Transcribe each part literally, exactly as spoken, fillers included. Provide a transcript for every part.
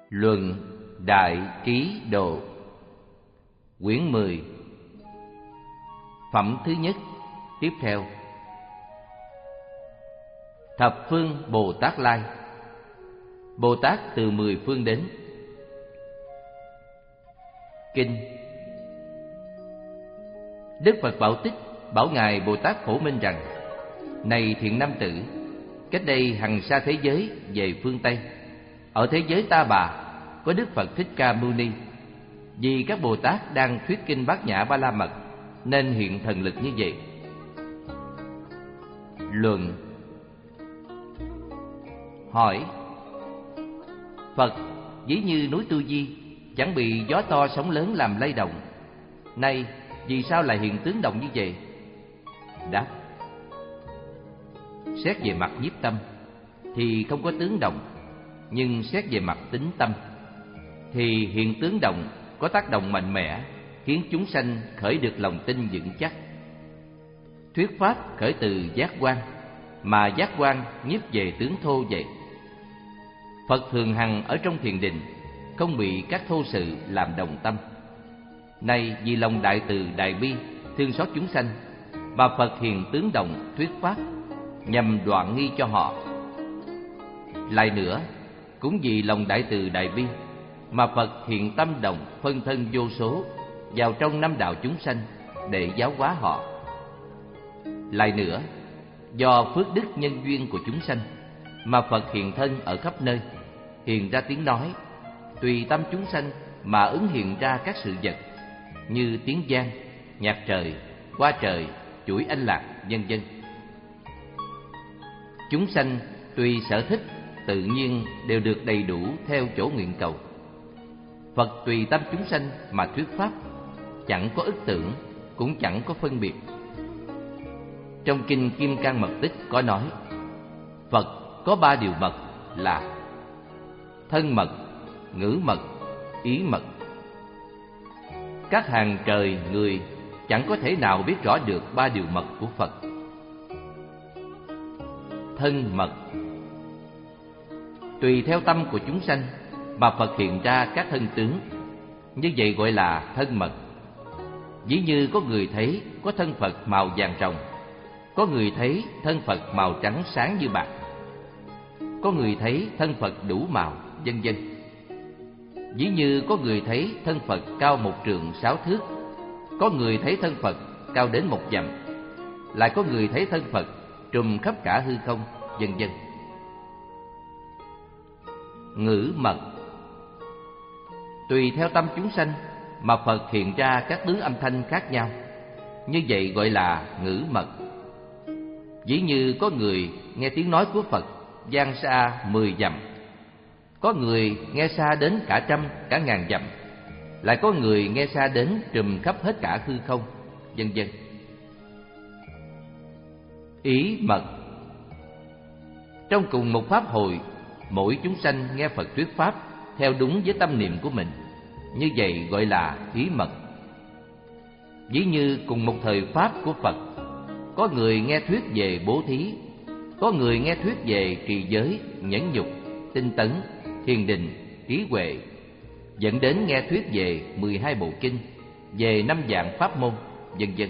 Luận Đại Trí Độ, quyển mười, phẩm thứ nhất. Tiếp theo, thập phương Bồ Tát Lai. Bồ Tát từ mười phương đến. Kinh. Đức Phật Bảo Tích bảo ngài Bồ Tát Phổ Minh rằng: này thiện nam tử, cách đây hằng sa thế giới về phương Tây, ở thế giới Ta Bà có Đức Phật Thích Ca Mâu Ni. Vì các Bồ Tát đang thuyết kinh Bát Nhã Ba La Mật nên hiện thần lực như vậy. Luận. Hỏi: Phật ví như núi Tu Di, chẳng bị gió to sóng lớn làm lay động, nay vì sao lại hiện tướng động như vậy? Đáp: xét về mặt nhiếp tâm thì không có tướng động, nhưng xét về mặt tính tâm thì hiện tướng động có tác động mạnh mẽ, khiến chúng sanh khởi được lòng tin vững chắc. Thuyết pháp khởi từ giác quan, mà giác quan nhiếp về tướng thô vậy. Phật thường hằng ở trong thiền định, không bị các thô sự làm đồng tâm. Nay vì lòng đại từ đại bi, thương xót chúng sanh, mà Phật hiện tướng động thuyết pháp, nhằm đoạn nghi cho họ. Lại nữa, cũng vì lòng đại từ đại bi, mà Phật hiện tâm động phân thân vô số vào trong năm đạo chúng sanh để giáo hóa họ. Lại nữa, do phước đức nhân duyên của chúng sanh, mà Phật hiện thân ở khắp nơi, hiện ra tiếng nói, tùy tâm chúng sanh mà ứng hiện ra các sự vật như tiếng vang, nhạc trời, hoa trời, chuỗi anh lạc, vân vân. Chúng sanh tùy sở thích tự nhiên đều được đầy đủ theo chỗ nguyện cầu. Phật tùy tâm chúng sanh mà thuyết pháp, chẳng có ức tưởng, cũng chẳng có phân biệt. Trong kinh Kim Cang Mật Tích có nói: Phật có ba điều mật là thân mật, ngữ mật, ý mật. Các hàng trời người chẳng có thể nào biết rõ được ba điều mật của Phật. Thân mật, tùy theo tâm của chúng sanh mà Phật hiện ra các thân tướng, như vậy gọi là thân mật. Ví như có người thấy có thân Phật màu vàng ròng, có người thấy thân Phật màu trắng sáng như bạc, có người thấy thân Phật đủ màu, vân vân. Ví như có người thấy thân Phật cao một trượng sáu thước, có người thấy thân Phật cao đến một dặm, lại có người thấy thân Phật trùm khắp cả hư không, vân vân. Ngữ mật, tùy theo tâm chúng sanh mà Phật hiện ra các tướng âm thanh khác nhau, như vậy gọi là ngữ mật. Ví như có người nghe tiếng nói của Phật vang xa mười dặm, có người nghe xa đến cả trăm, cả ngàn dặm, lại có người nghe xa đến trùm khắp hết cả hư không, vân vân. Ý mật, trong cùng một pháp hội, mỗi chúng sanh nghe Phật thuyết pháp theo đúng với tâm niệm của mình, như vậy gọi là ý mật. Ví như cùng một thời pháp của Phật, có người nghe thuyết về bố thí, có người nghe thuyết về trì giới, nhẫn nhục, tinh tấn, thiền định, trí huệ, dẫn đến nghe thuyết về mười hai bộ kinh, về năm dạng pháp môn, vân vân.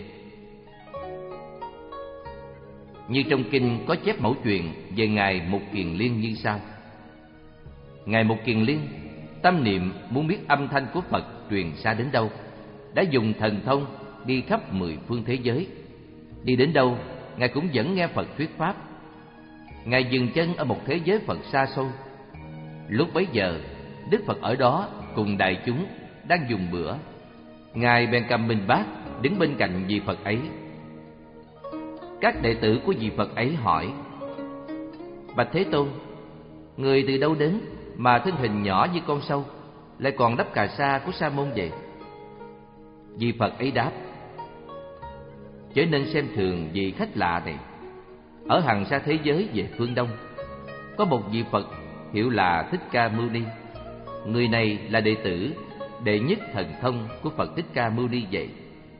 Như trong kinh có chép mẫu chuyện về ngài Mục Kiền Liên như sau: ngài Mục Kiền Liên tâm niệm muốn biết âm thanh của Phật truyền xa đến đâu, đã dùng thần thông đi khắp mười phương thế giới. Đi đến đâu, ngài cũng vẫn nghe Phật thuyết pháp. Ngài dừng chân ở một thế giới Phật xa xôi. Lúc bấy giờ, Đức Phật ở đó cùng đại chúng đang dùng bữa. Ngài bèn cầm bình bát đứng bên cạnh vị Phật ấy. Các đệ tử của vị Phật ấy hỏi: bạch Thế Tôn, người từ đâu đến mà thân hình nhỏ như con sâu, lại còn đắp cà sa của sa môn vậy? Vị Phật ấy đáp: chớ nên xem thường vị khách lạ này. Ở hằng sa thế giới về phương Đông, có một vị Phật hiệu là Thích Ca Mâu Ni. Người này là đệ tử đệ nhất thần thông của Phật Thích Ca Mâu Ni vậy.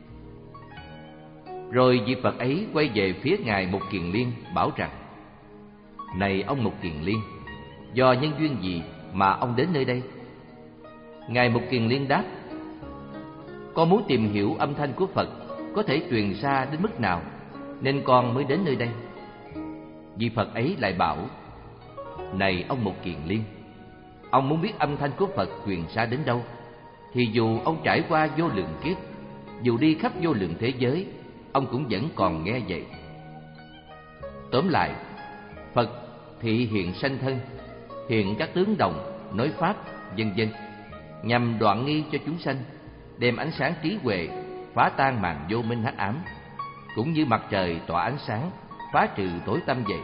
Rồi vị Phật ấy quay về phía ngài Mục Kiền Liên bảo rằng: này ông Mục Kiền Liên, do nhân duyên gì mà ông đến nơi đây, Ngài Mục Kiền Liên đáp: con muốn tìm hiểu âm thanh của Phật có thể truyền xa đến mức nào, nên con mới đến nơi đây. Vị Phật ấy lại bảo: này ông Mục Kiền Liên, ông muốn biết âm thanh của Phật truyền xa đến đâu, thì dù ông trải qua vô lượng kiếp, dù đi khắp vô lượng thế giới, ông cũng vẫn còn nghe vậy. Tóm lại, Phật thị hiện sanh thân, hiện các tướng đồng, nói pháp, vân vân, nhằm đoạn nghi cho chúng sanh, đem ánh sáng trí huệ phá tan màn vô minh hắc ám, cũng như mặt trời tỏa ánh sáng phá trừ tối tăm vậy.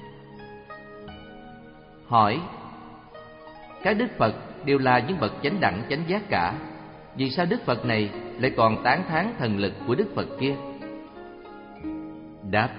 Hỏi: các đức Phật đều là những bậc chánh đẳng chánh giác cả, vì sao Đức Phật này lại còn tán thán thần lực của Đức Phật kia? Đáp: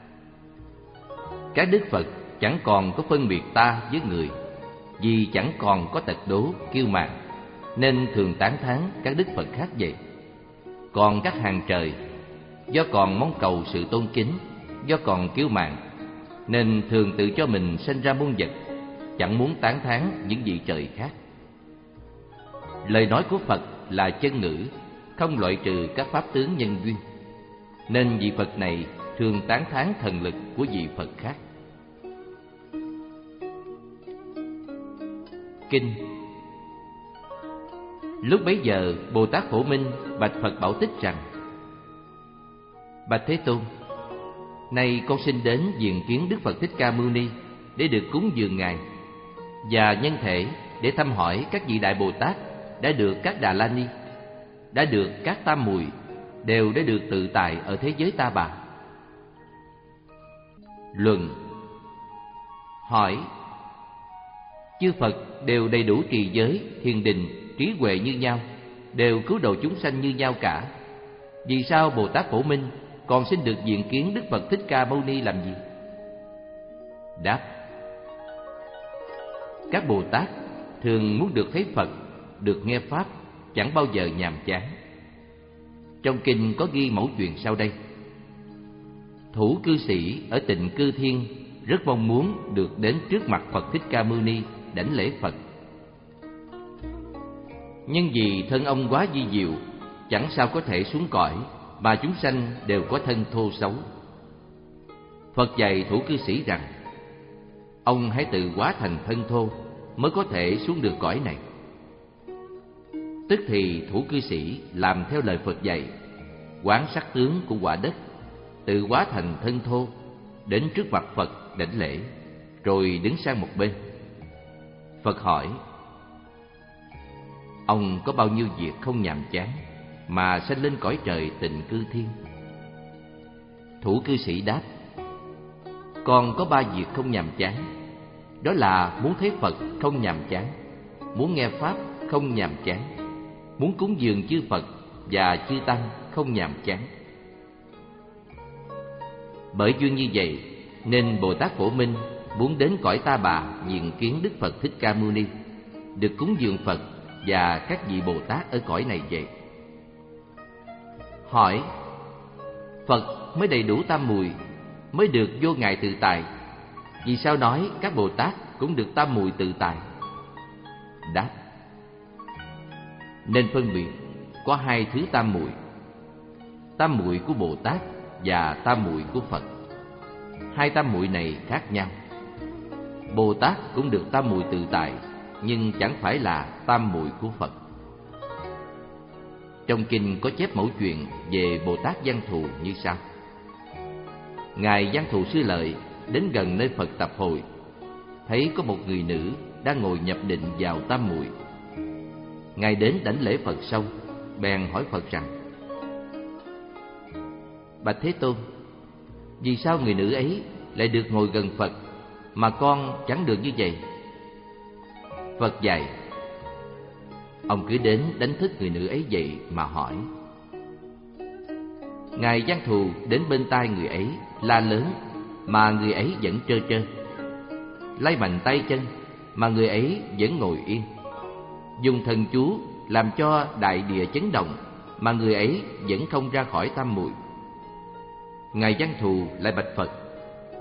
các đức Phật chẳng còn có phân biệt ta với người, vì chẳng còn có tật đố kiêu mạn, nên thường tán thán các đức Phật khác vậy. Còn các hàng trời, do còn mong cầu sự tôn kính, do còn kiêu mạn, nên thường tự cho mình sinh ra muôn vật, chẳng muốn tán thán những vị trời khác. Lời nói của Phật là chân ngữ, không loại trừ các pháp tướng nhân duyên, nên vị Phật này thường tán thán thần lực của vị Phật khác. Kinh. Lúc bấy giờ, Bồ Tát Phổ Minh bạch Phật Bảo Tích rằng: bạch Thế Tôn, nay con xin đến viếng kiến Đức Phật Thích Ca Mâu Ni để được cúng dường Ngài, và nhân thể để thăm hỏi các vị Đại Bồ Tát đã được các Đà La Ni, đã được các Tam Muội, đều đã được tự tại ở thế giới Ta Bà. Luận. Hỏi: chư Phật đều đầy đủ trì giới, thiền định, trí huệ như nhau, đều cứu độ chúng sanh như nhau cả, vì sao Bồ Tát Phổ Minh còn xin được viếng kiến Đức Phật Thích Ca Mâu Ni làm gì? Đáp: các Bồ Tát thường muốn được thấy Phật, được nghe Pháp, chẳng bao giờ nhàm chán. Trong kinh có ghi mẫu chuyện sau đây: thủ cư sĩ ở Tịnh Cư Thiên rất mong muốn được đến trước mặt Phật Thích Ca Mâu Ni đảnh lễ Phật, nhưng vì thân ông quá vi diệu, chẳng sao có thể xuống cõi, mà chúng sanh đều có thân thô xấu. Phật dạy thủ cư sĩ rằng: ông hãy tự hóa thành thân thô mới có thể xuống được cõi này. Tức thì thủ cư sĩ làm theo lời Phật dạy, quán sắc tướng của quả đất, tự hóa thành thân thô, đến trước mặt Phật đảnh lễ, rồi đứng sang một bên. Phật hỏi: ông có bao nhiêu việc không nhàm chán mà sanh lên cõi trời Tịnh Cư Thiên? Thủ cư sĩ đáp: con có ba việc không nhàm chán, đó là muốn thấy Phật không nhàm chán, muốn nghe Pháp không nhàm chán, muốn cúng dường chư Phật và chư Tăng không nhàm chán. Bởi duyên như vậy, nên Bồ Tát Phổ Minh muốn đến cõi Ta Bà viếng kiến Đức Phật Thích Ca Mâu Ni, được cúng dường Phật và các vị Bồ Tát ở cõi này vậy. Hỏi: Phật mới đầy đủ tam muội, mới được vô ngại tự tại, vì sao nói các Bồ Tát cũng được tam muội tự tại? Đáp: nên phân biệt có hai thứ tam muội: tam muội của Bồ Tát và tam muội của Phật. Hai tam muội này khác nhau. Bồ Tát cũng được tam muội tự tại, nhưng chẳng phải là tam muội của Phật. Trong kinh có chép mẫu chuyện về Bồ Tát Văn Thù như sau: ngài Văn Thù Sư Lợi đến gần nơi Phật tập hội, thấy có một người nữ đang ngồi nhập định vào tam muội. Ngài đến đảnh lễ Phật xong, bèn hỏi Phật rằng: bạch Thế Tôn, vì sao người nữ ấy lại được ngồi gần Phật, mà con chẳng được như vậy? Phật dạy: ông cứ đến đánh thức người nữ ấy dậy mà hỏi. Ngài Văn Thù đến bên tai người ấy la lớn, mà người ấy vẫn trơ trơ, lay mạnh tay chân, mà người ấy vẫn ngồi yên, dùng thần chú làm cho đại địa chấn động, mà người ấy vẫn không ra khỏi tam muội. Ngài Văn Thù lại bạch Phật: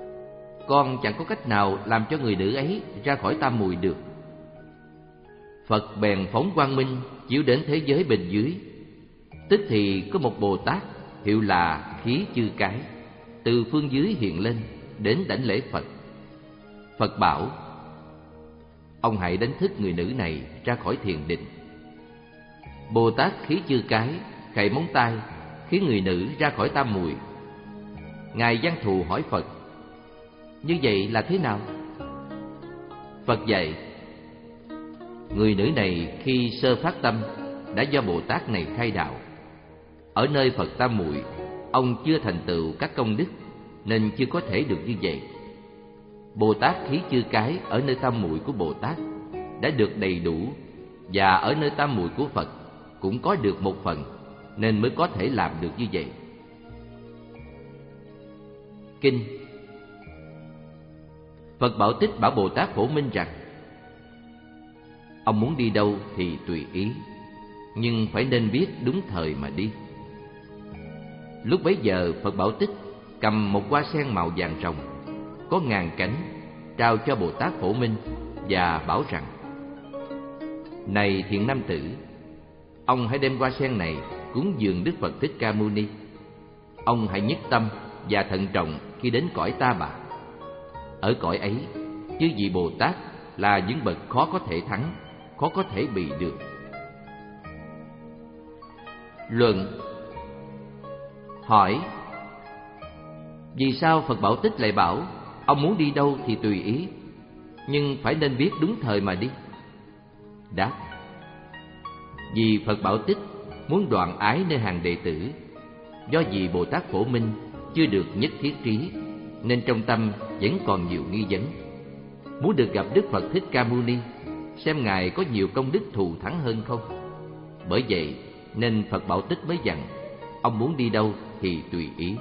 con chẳng có cách nào làm cho người nữ ấy ra khỏi tam muội được. Phật bèn phóng quang minh chiếu đến thế giới bên dưới. Tức thì có một Bồ Tát hiệu là Khí Chư Cái từ phương dưới hiện lên, đến đảnh lễ Phật. Phật bảo: ông hãy đánh thức người nữ này ra khỏi thiền định. Bồ Tát Khí Chư Cái khạy móng tay khiến người nữ ra khỏi tam muội. Ngài Văn Thù hỏi Phật: như vậy là thế nào? Phật dạy: người nữ này khi sơ phát tâm đã do Bồ Tát này khai đạo. Ở nơi Phật tam muội, ông chưa thành tựu các công đức nên chưa có thể được như vậy. Bồ Tát Khí Chư Cái ở nơi tam muội của Bồ Tát đã được đầy đủ, và ở nơi tam muội của Phật cũng có được một phần, nên mới có thể làm được như vậy. Kinh. Phật Bảo Tích bảo Bồ Tát Phổ Minh rằng: ông muốn đi đâu thì tùy ý, nhưng phải nên biết đúng thời mà đi. Lúc bấy giờ Phật Bảo Tích cầm một hoa sen màu vàng ròng có ngàn cánh, trao cho Bồ Tát Phổ Minh và bảo rằng: này thiện nam tử, ông hãy đem hoa sen này cúng dường Đức Phật Thích Ca Mâu Ni. Ông hãy nhất tâm và thận trọng khi đến cõi Ta Bà. Ở cõi ấy, chư vị Bồ Tát là những bậc khó có thể thắng, khó có thể bị được. Luận. Hỏi: vì sao Phật Bảo Tích lại bảo ông muốn đi đâu thì tùy ý, nhưng phải nên biết đúng thời mà đi? Đáp: vì Phật Bảo Tích muốn đoạn ái nơi hàng đệ tử. Do vì Bồ Tát Phổ Minh chưa được nhất thiết trí, nên trong tâm vẫn còn nhiều nghi vấn. Muốn được gặp Đức Phật Thích Ca Mâu Ni, xem Ngài có nhiều công đức thù thắng hơn không. Bởi vậy nên Phật Bảo Tích mới dặn ông muốn đi đâu thì tùy ý.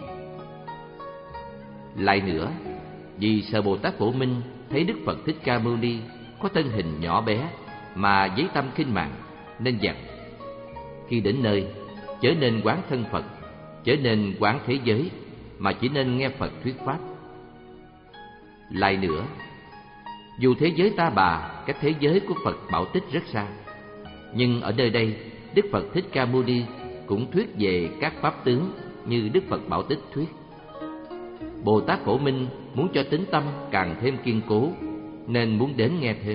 Lại nữa, vì sợ Bồ Tát Phổ Minh thấy Đức Phật Thích Ca Mâu Ni có thân hình nhỏ bé mà giấy tâm khinh mạn, nên dặn: khi đến nơi, chớ nên quán thân Phật, chớ nên quán thế giới, mà chỉ nên nghe Phật thuyết pháp. Lại nữa, dù thế giới Ta Bà cách thế giới của Phật Bảo Tích rất xa, nhưng ở nơi đây Đức Phật Thích Ca Mâu Ni cũng thuyết về các pháp tướng như Đức Phật Bảo Tích thuyết. Bồ Tát Phổ Minh muốn cho tín tâm càng thêm kiên cố, nên muốn đến nghe thêm.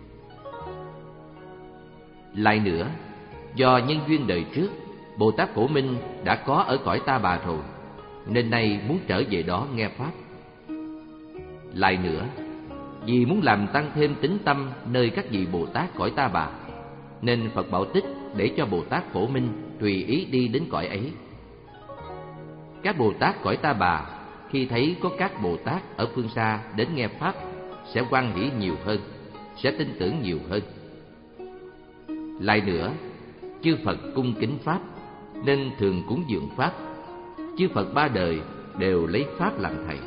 Lại nữa, do nhân duyên đời trước, Bồ Tát Phổ Minh đã có ở cõi Ta Bà rồi, nên nay muốn trở về đó nghe pháp. Lại nữa, vì muốn làm tăng thêm tín tâm nơi các vị Bồ Tát cõi Ta Bà, nên Phật Bảo Tích để cho Bồ Tát Phổ Minh tùy ý đi đến cõi ấy. Các Bồ Tát cõi Ta Bà khi thấy có các Bồ Tát ở phương xa đến nghe pháp, sẽ hoan hỷ nhiều hơn, sẽ tin tưởng nhiều hơn. Lại nữa, chư Phật cung kính pháp, nên thường cúng dường pháp. Chư Phật ba đời đều lấy pháp làm thầy.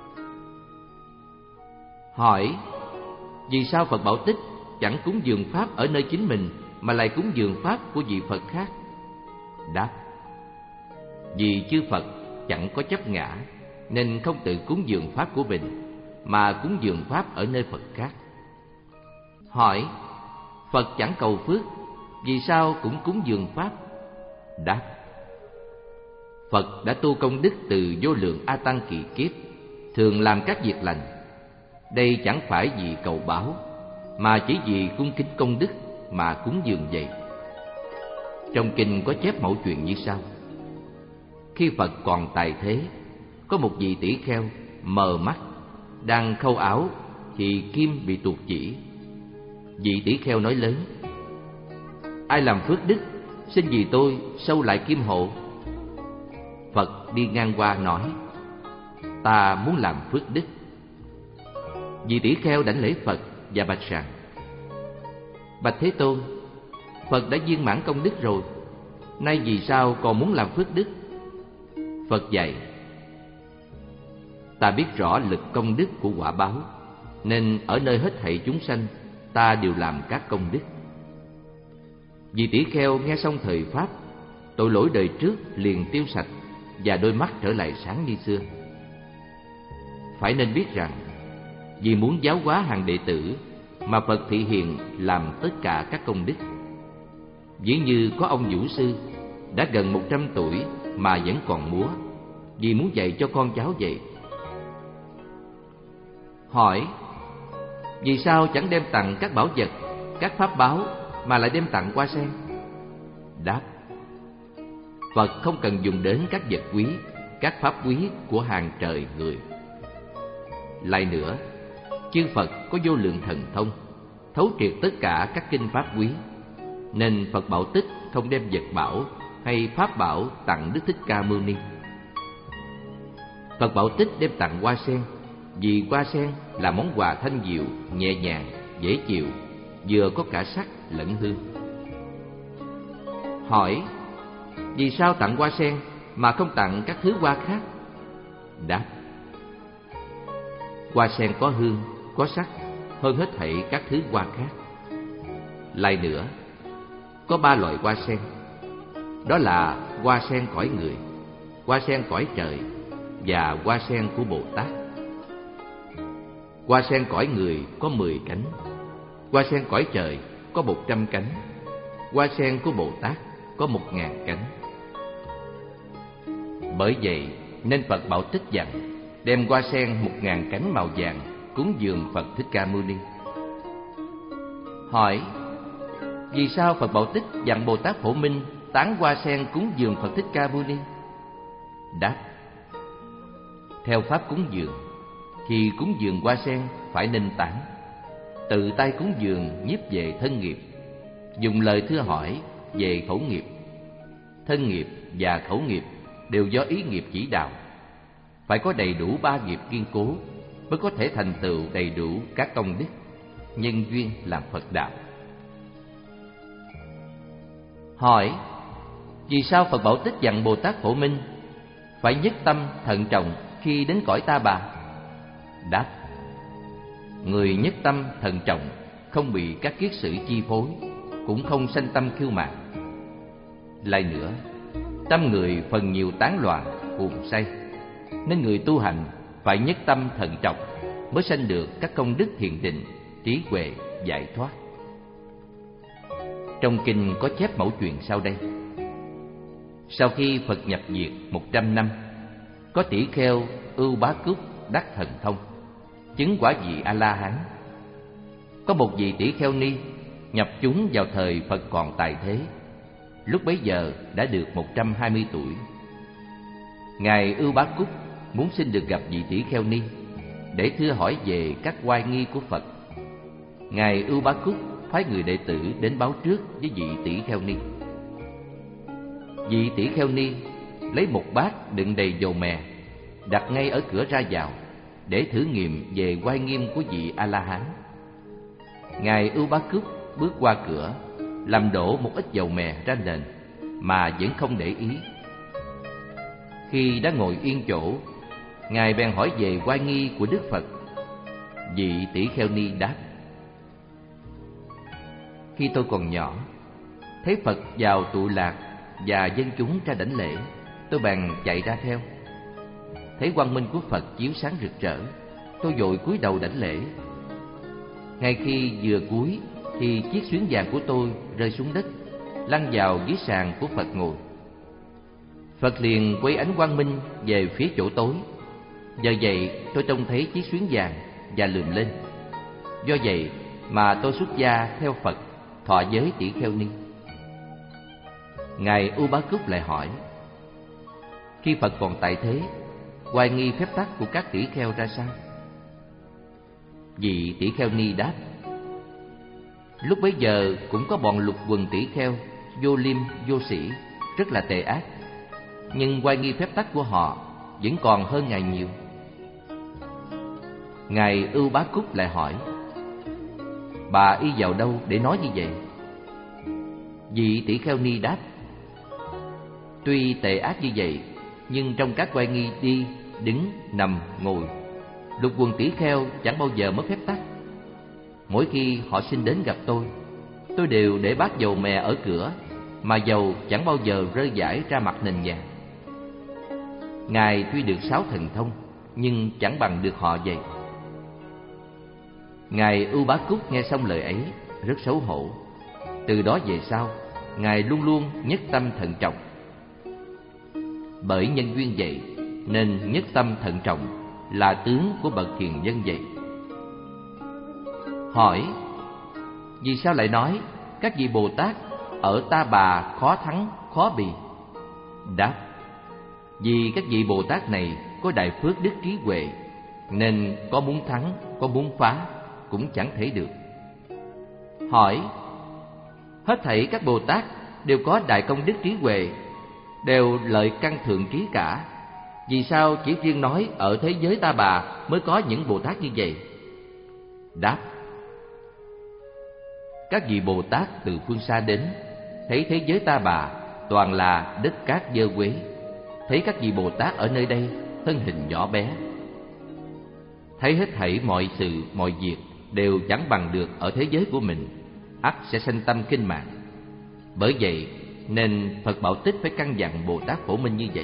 Hỏi: vì sao Phật Bảo Tích chẳng cúng dường pháp ở nơi chính mình, mà lại cúng dường pháp của vị Phật khác? Đáp: vì chư Phật chẳng có chấp ngã, nên không tự cúng dường pháp của mình, mà cúng dường pháp ở nơi Phật khác. Hỏi: Phật chẳng cầu phước, vì sao cũng cúng dường pháp? Đáp: Phật đã tu công đức từ vô lượng A Tăng kỳ kiếp, thường làm các việc lành. Đây chẳng phải vì cầu báo, mà chỉ vì cung kính công đức mà cúng dường vậy. Trong kinh có chép mẫu chuyện như sau: khi Phật còn tại thế, có một vị tỷ kheo mờ mắt đang khâu áo thì kim bị tuột chỉ. Vị tỷ kheo nói lớn: ai làm phước đức, xin vì tôi sâu lại kim hộ. Phật đi ngang qua nói: ta muốn làm phước đức. Vị tỷ kheo đảnh lễ Phật và bạch rằng: bạch Thế Tôn, Phật đã viên mãn công đức rồi, nay vì sao còn muốn làm phước đức? Phật dạy: ta biết rõ lực công đức của quả báo, nên ở nơi hết thảy chúng sanh, ta đều làm các công đức. Vị tỷ kheo nghe xong thời pháp, tội lỗi đời trước liền tiêu sạch, và đôi mắt trở lại sáng như xưa. Phải nên biết rằng, vì muốn giáo hóa hàng đệ tử, mà Phật thị hiện làm tất cả các công đức. Ví như có ông vũ sư đã gần một trăm tuổi mà vẫn còn múa, vì muốn dạy cho con cháu vậy. Hỏi: vì sao chẳng đem tặng các bảo vật, các pháp báu mà lại đem tặng hoa sen? Đáp: Phật không cần dùng đến các vật quý, các pháp quý của hàng trời người. Lại nữa, chư Phật có vô lượng thần thông, thấu triệt tất cả các kinh pháp quý, nên Phật Bảo Tích không đem vật bảo hay pháp bảo tặng Đức Thích Ca Mâu Ni. Phật Bảo Tích đem tặng hoa sen, vì hoa sen là món quà thanh diệu, nhẹ nhàng, dễ chịu, vừa có cả sắc lẫn hương. Hỏi: vì sao tặng hoa sen mà không tặng các thứ hoa khác? Đáp: hoa sen có hương, có sắc hơn hết thảy các thứ hoa khác. Lại nữa, có ba loại hoa sen, đó là hoa sen cõi người, hoa sen cõi trời và hoa sen của Bồ Tát. Hoa sen cõi người có mười cánh, hoa sen cõi trời có một trăm cánh, hoa sen của Bồ Tát có một ngàn cánh. Bởi vậy nên Phật Bảo Tích dặn đem hoa sen một ngàn cánh màu vàng cúng dường Phật Thích Ca Mâu Ni. Hỏi: vì sao Phật Bảo Tích dặn Bồ Tát Phổ Minh tán hoa sen cúng dường Phật Thích Ca Mâu Ni? Đáp: theo pháp cúng dường, khi cúng dường hoa sen phải nên tán, tự tay cúng dường nhiếp về thân nghiệp, dùng lời thưa hỏi về khẩu nghiệp. Thân nghiệp và khẩu nghiệp đều do ý nghiệp chỉ đạo, phải có đầy đủ ba nghiệp kiên cố mới có thể thành tựu đầy đủ các công đức, nhân duyên làm Phật đạo. Hỏi: vì sao Phật Bảo Tích dặn Bồ Tát Phổ Minh phải nhất tâm thận trọng khi đến cõi Ta Bà? Đáp: người nhất tâm thận trọng, không bị các kiết sử chi phối, cũng không sanh tâm kiêu mạn. Lại nữa, tâm người phần nhiều tán loạn, cuồng say, nên người tu hành phải nhất tâm thận trọng mới sanh được các công đức thiền định, trí huệ, giải thoát. Trong kinh có chép mẫu chuyện sau đây. Sau khi Phật nhập diệt một trăm năm, có tỷ kheo Ưu Bá Cúc đắc thần thông, chứng quả vị A-la-hán. Có một vị tỷ kheo ni nhập chúng vào thời Phật còn tại thế, lúc bấy giờ đã được một trăm hai mươi tuổi. Ngài Ưu Bá Cúc muốn xin được gặp vị tỷ kheo ni để thưa hỏi về các oai nghi của Phật. Ngài Ưu Bá Cúc phái người đệ tử đến báo trước với vị tỷ kheo ni. Vị tỷ kheo ni lấy một bát đựng đầy dầu mè, đặt ngay ở cửa ra vào để thử nghiệm về oai nghiêm của vị A-la-hán. Ngài Ưu Bá Cúc bước qua cửa, làm đổ một ít dầu mè ra nền mà vẫn không để ý. Khi đã ngồi yên chỗ, Ngài bèn hỏi về oai nghi của Đức Phật. Vị tỷ kheo ni đáp: khi tôi còn nhỏ, thấy Phật vào tụ lạc và dân chúng ra đảnh lễ, tôi bèn chạy ra theo. Thấy quang minh của Phật chiếu sáng rực rỡ, tôi vội cúi đầu đảnh lễ. Ngay khi vừa cúi thì chiếc xuyến vàng của tôi rơi xuống đất, lăn vào dưới sàn của Phật ngồi. Phật liền quay ánh quang minh về phía chỗ tối. Giờ vậy tôi trông thấy chiếc xuyến vàng và lườm lên. Do vậy mà tôi xuất gia theo Phật, thọ giới tỷ kheo ni. Ngài Ưu Bá Cúc lại hỏi: khi Phật còn tại thế, oai nghi phép tắc của các tỷ kheo ra sao? Vị tỷ kheo ni đáp: lúc bấy giờ cũng có bọn lục quần tỷ kheo vô liêm vô sĩ, rất là tệ ác, nhưng oai nghi phép tắc của họ vẫn còn hơn Ngài nhiều. Ngài Ưu Bá Cúc lại hỏi: bà y vào đâu để nói như vậy? Vị tỷ kheo ni đáp: tuy tệ ác như vậy, nhưng trong các oai nghi đi, đứng, nằm, ngồi, lục quần tỷ kheo chẳng bao giờ mất phép tắc. Mỗi khi họ xin đến gặp tôi, tôi đều để bát dầu mè ở cửa, mà dầu chẳng bao giờ rơi rải ra mặt nền vàng. Ngài tuy được sáu thần thông, nhưng chẳng bằng được họ vậy. Ngài Ưu Bá Cúc nghe xong lời ấy rất xấu hổ. Từ đó về sau, Ngài luôn luôn nhất tâm thận trọng. Bởi nhân duyên vậy nên nhất tâm thận trọng là tướng của bậc hiền nhân vậy. Hỏi: vì sao lại nói các vị Bồ Tát ở Ta Bà khó thắng khó bì? Đáp: vì các vị Bồ Tát này có đại phước đức trí huệ, nên có muốn thắng, có muốn phá cũng chẳng thể được. Hỏi: hết thảy các Bồ Tát đều có đại công đức trí huệ, đều lợi căn thượng trí cả, vì sao chỉ riêng nói ở thế giới Ta Bà mới có những Bồ Tát như vậy? Đáp: các vị Bồ Tát từ phương xa đến, thấy thế giới Ta Bà toàn là đất cát dơ quế, thấy các vị Bồ Tát ở nơi đây thân hình nhỏ bé, thấy hết thảy mọi sự mọi việc đều chẳng bằng được ở thế giới của mình, ắt sẽ sanh tâm kinh mạng. Bởi vậy nên Phật Bảo Tích phải căn dặn Bồ Tát Phổ Minh như vậy.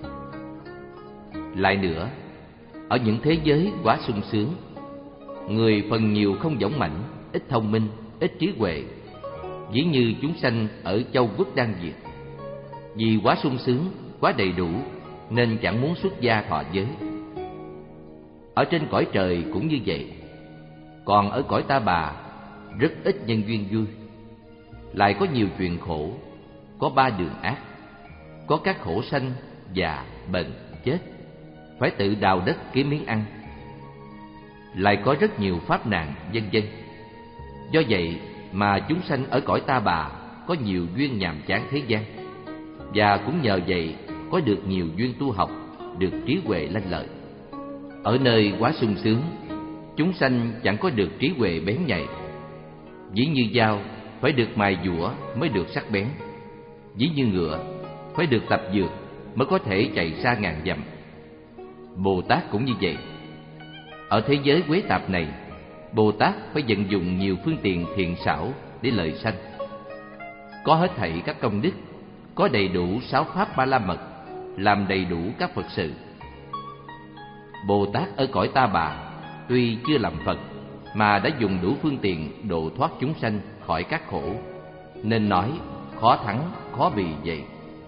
Lại nữa, ở những thế giới quá sung sướng, người phần nhiều không dũng mãnh, ít thông minh, ít trí huệ, ví như chúng sanh ở châu quốc Đan Việt. Vì quá sung sướng, quá đầy đủ nên chẳng muốn xuất gia thọ giới. Ở trên cõi trời cũng như vậy. Còn ở cõi Ta Bà rất ít nhân duyên vui, lại có nhiều chuyện khổ, có ba đường ác, có các khổ sanh, già, bệnh, chết, phải tự đào đất kiếm miếng ăn, lại có rất nhiều pháp nạn, vân vân. Do vậy mà chúng sanh ở cõi Ta Bà có nhiều duyên nhàm chán thế gian, và cũng nhờ vậy có được nhiều duyên tu học, được trí huệ lanh lợi. Ở nơi quá sung sướng, chúng sanh chẳng có được trí huệ bén nhạy. Ví như dao phải được mài dũa mới được sắc bén, ví như ngựa phải được tập dượt mới có thể chạy xa ngàn dặm. Bồ Tát cũng như vậy. Ở thế giới quế tạp này, Bồ Tát phải vận dụng nhiều phương tiện thiện xảo để lợi sanh. Có hết thảy các công đức, có đầy đủ sáu pháp ba la mật, làm đầy đủ các Phật sự. Bồ Tát ở cõi Ta Bà tuy chưa làm Phật, mà đã dùng đủ phương tiện độ thoát chúng sanh khỏi các khổ, nên nói khó thắng khó bì vậy.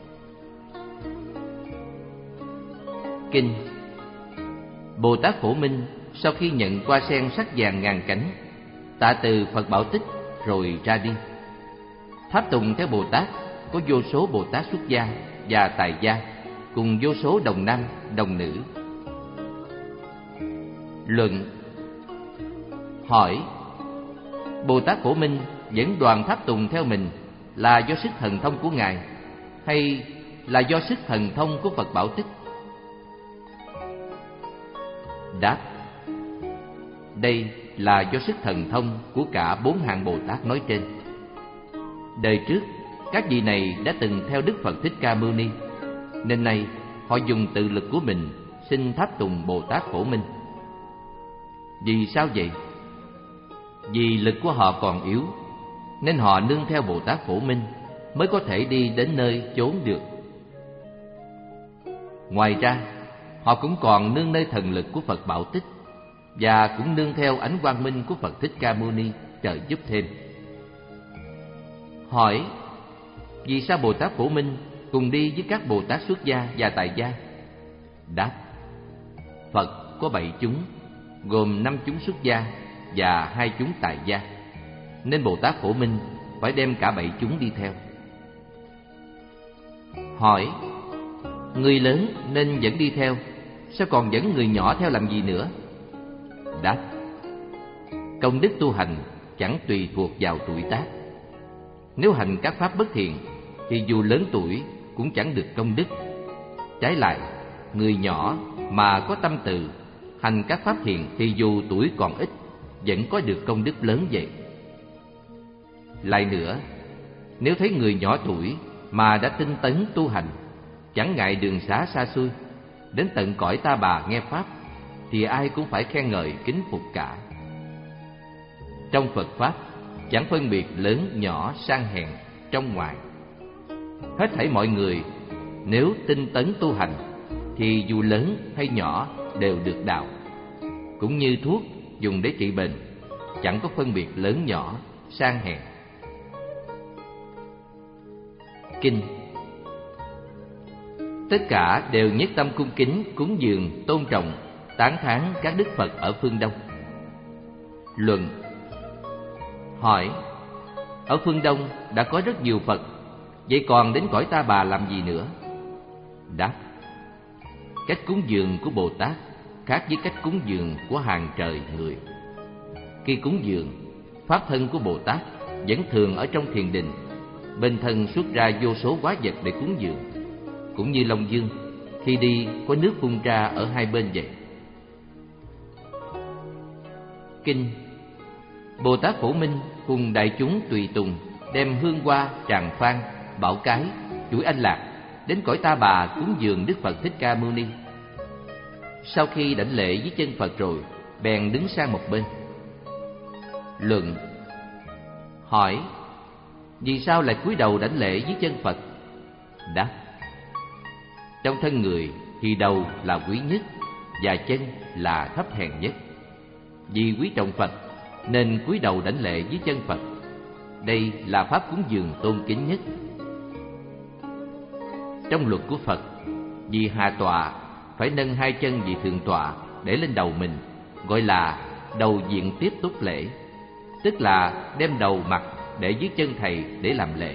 Kinh. Bồ Tát Phổ Minh sau khi nhận hoa sen sắc vàng ngàn cánh, tạ từ Phật Bảo Tích rồi ra đi. Tháp tùng theo Bồ Tát có vô số Bồ Tát xuất gia và tài gia, cùng vô số đồng nam đồng nữ. Luận. Hỏi: Bồ Tát Phổ Minh dẫn đoàn tháp tùng theo mình là do sức thần thông của Ngài, hay là do sức thần thông của Phật Bảo Tích? Đáp: đây là do sức thần thông của cả bốn hạng Bồ Tát nói trên. Đời trước, các vị này đã từng theo Đức Phật Thích Ca Mâu Ni, nên nay họ dùng tự lực của mình xin tháp tùng Bồ Tát Phổ Minh. Vì sao vậy? Vì lực của họ còn yếu, nên họ nương theo Bồ Tát Phổ Minh mới có thể đi đến nơi chốn được. Ngoài ra, họ cũng còn nương nơi thần lực của Phật Bảo Tích, và cũng nương theo ánh quang minh của Phật Thích Ca Mâu Ni trợ giúp thêm. Hỏi: vì sao Bồ Tát Phổ Minh cùng đi với các Bồ Tát xuất gia và tại gia? Đáp: Phật có bảy chúng, gồm năm chúng xuất gia và hai chúng tại gia, nên Bồ Tát Phổ Minh phải đem cả bảy chúng đi theo. Hỏi: người lớn nên dẫn đi theo, sao còn dẫn người nhỏ theo làm gì nữa? Đáp: công đức tu hành chẳng tùy thuộc vào tuổi tác. Nếu hành các pháp bất thiện thì dù lớn tuổi cũng chẳng được công đức. Trái lại, người nhỏ mà có tâm từ hành các pháp thiện thì dù tuổi còn ít vẫn có được công đức lớn vậy. Lại nữa, nếu thấy người nhỏ tuổi mà đã tinh tấn tu hành, chẳng ngại đường xá xa xôi, đến tận cõi Ta Bà nghe pháp, thì ai cũng phải khen ngợi kính phục cả. Trong Phật pháp chẳng phân biệt lớn nhỏ sang hèn trong ngoài. Hết thảy mọi người nếu tinh tấn tu hành thì dù lớn hay nhỏ đều được đạo. Cũng như thuốc dùng để trị bệnh chẳng có phân biệt lớn nhỏ, sang hèn. Kinh. Tất cả đều nhất tâm cung kính, cúng dường, tôn trọng, tán thán các đức Phật ở phương Đông. Luận. Hỏi: ở phương Đông đã có rất nhiều Phật, vậy còn đến cõi Ta Bà làm gì nữa? Đáp: cách cúng dường của Bồ Tát khác với cách cúng dường của hàng trời người. Khi cúng dường, pháp thân của Bồ Tát vẫn thường ở trong thiền định, bên thân xuất ra vô số hóa vật để cúng dường, cũng như Long Dương khi đi có nước phun ra ở hai bên vậy. Kinh. Bồ Tát Phổ Minh cùng đại chúng tùy tùng đem hương hoa, tràng phan, bảo cái, chuỗi anh lạc đến cõi Ta Bà cúng dường Đức Phật Thích Ca Mâu Ni. Sau khi đảnh lễ với chân Phật rồi, bèn đứng sang một bên. Luận. Hỏi: vì sao lại cúi đầu đảnh lễ với chân Phật? Đáp: trong thân người thì đầu là quý nhất và chân là thấp hèn nhất. Vì quý trọng Phật nên cúi đầu đảnh lễ với chân Phật. Đây là pháp cúng dường tôn kính nhất. Trong luật của Phật, vì hạ tọa phải nâng hai chân vị thượng tọa để lên đầu mình, gọi là đầu diện tiếp túc lễ, tức là đem đầu mặt để dưới chân thầy để làm lễ.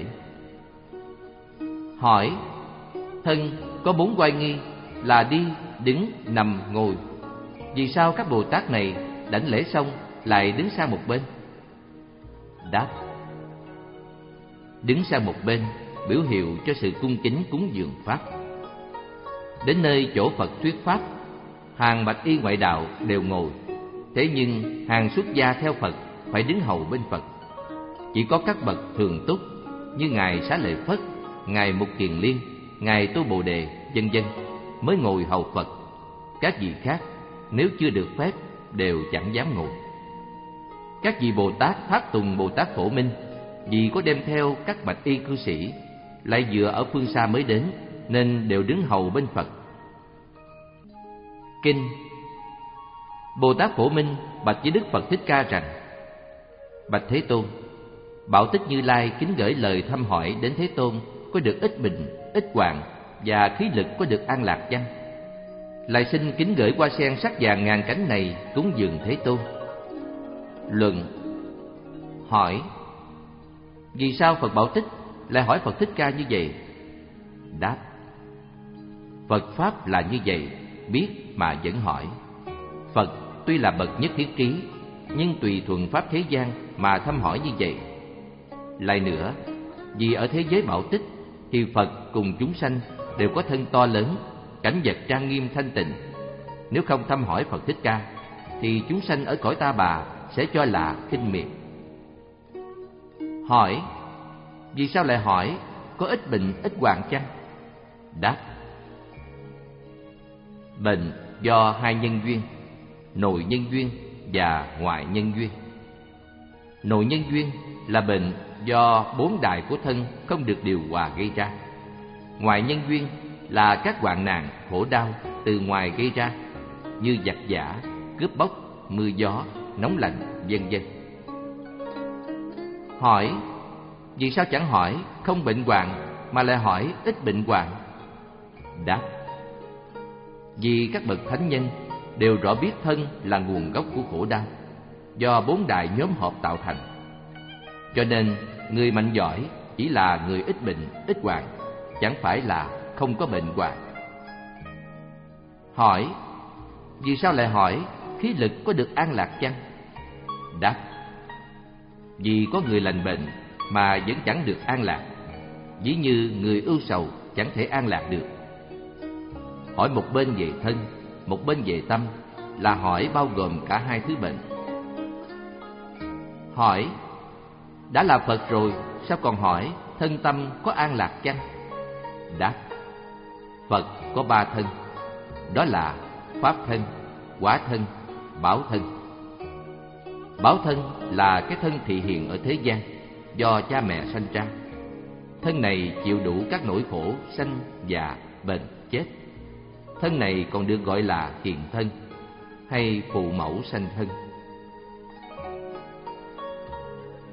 Hỏi: thân có bốn oai nghi là đi, đứng, nằm, ngồi, vì sao các Bồ Tát này đảnh lễ xong lại đứng sang một bên? Đáp: đứng sang một bên biểu hiệu cho sự cung kính cúng dường pháp. Đến nơi chỗ Phật thuyết pháp, hàng bạch y ngoại đạo đều ngồi, thế nhưng hàng xuất gia theo Phật phải đứng hầu bên Phật. Chỉ có các bậc thường túc như ngài Xá Lợi Phất, ngài Mục Kiền Liên, ngài Tô Bồ Đề, vân vân mới ngồi hầu Phật. Các vị khác nếu chưa được phép đều chẳng dám ngồi. Các vị Bồ Tát tháp tùng Bồ Tát Phổ Minh vì có đem theo các bạch y cư sĩ, lại dựa ở phương xa mới đến, nên đều đứng hầu bên Phật. Kinh. Bồ Tát Phổ Minh bạch với Đức Phật Thích Ca rằng: bạch Thế Tôn, Bảo Tích Như Lai kính gửi lời thăm hỏi đến Thế Tôn có được ít bệnh, ít hoạn và khí lực có được an lạc chăng? Lại xin kính gửi hoa sen sắc vàng ngàn cánh này cúng dường Thế Tôn. Luận. Hỏi: vì sao Phật Bảo Tích lại hỏi Phật Thích Ca như vậy? Đáp: Phật Pháp là như vậy, biết mà vẫn hỏi. Phật tuy là bậc nhất thiết trí, nhưng tùy thuận pháp thế gian mà thăm hỏi như vậy. Lại nữa, vì ở thế giới Bảo Tích thì Phật cùng chúng sanh đều có thân to lớn, cảnh vật trang nghiêm thanh tịnh. Nếu không thăm hỏi Phật Thích Ca thì chúng sanh ở cõi Ta Bà sẽ cho là khinh miệt. Hỏi: vì sao lại hỏi có ít bệnh ít hoạn chăng? Đáp: bệnh do hai nhân duyên, nội nhân duyên và ngoại nhân duyên. Nội nhân duyên là bệnh do bốn đại của thân không được điều hòa gây ra. Ngoại nhân duyên là các hoạn nạn, khổ đau từ ngoài gây ra, như giặc giả, cướp bóc, mưa gió, nóng lạnh, vân vân. Hỏi: vì sao chẳng hỏi không bệnh hoạn mà lại hỏi ít bệnh hoạn? Đáp: vì các bậc thánh nhân đều rõ biết thân là nguồn gốc của khổ đau, do bốn đại nhóm hợp tạo thành. Cho nên người mạnh giỏi chỉ là người ít bệnh, ít hoạn, chẳng phải là không có bệnh hoạn. Hỏi: vì sao lại hỏi khí lực có được an lạc chăng? Đáp: vì có người lành bệnh mà vẫn chẳng được an lạc, ví như người ưu sầu chẳng thể an lạc được. Hỏi một bên về thân, một bên về tâm, là hỏi bao gồm cả hai thứ bệnh. Hỏi: đã là Phật rồi, sao còn hỏi thân tâm có an lạc chăng? Đáp: Phật có ba thân, đó là Pháp thân, Quả thân, Bảo thân. Bảo thân là cái thân thị hiện ở thế gian, do cha mẹ sanh ra. Thân này chịu đủ các nỗi khổ sanh, già, bệnh, chết. Thân này còn được gọi là hiện thân hay phụ mẫu sanh thân.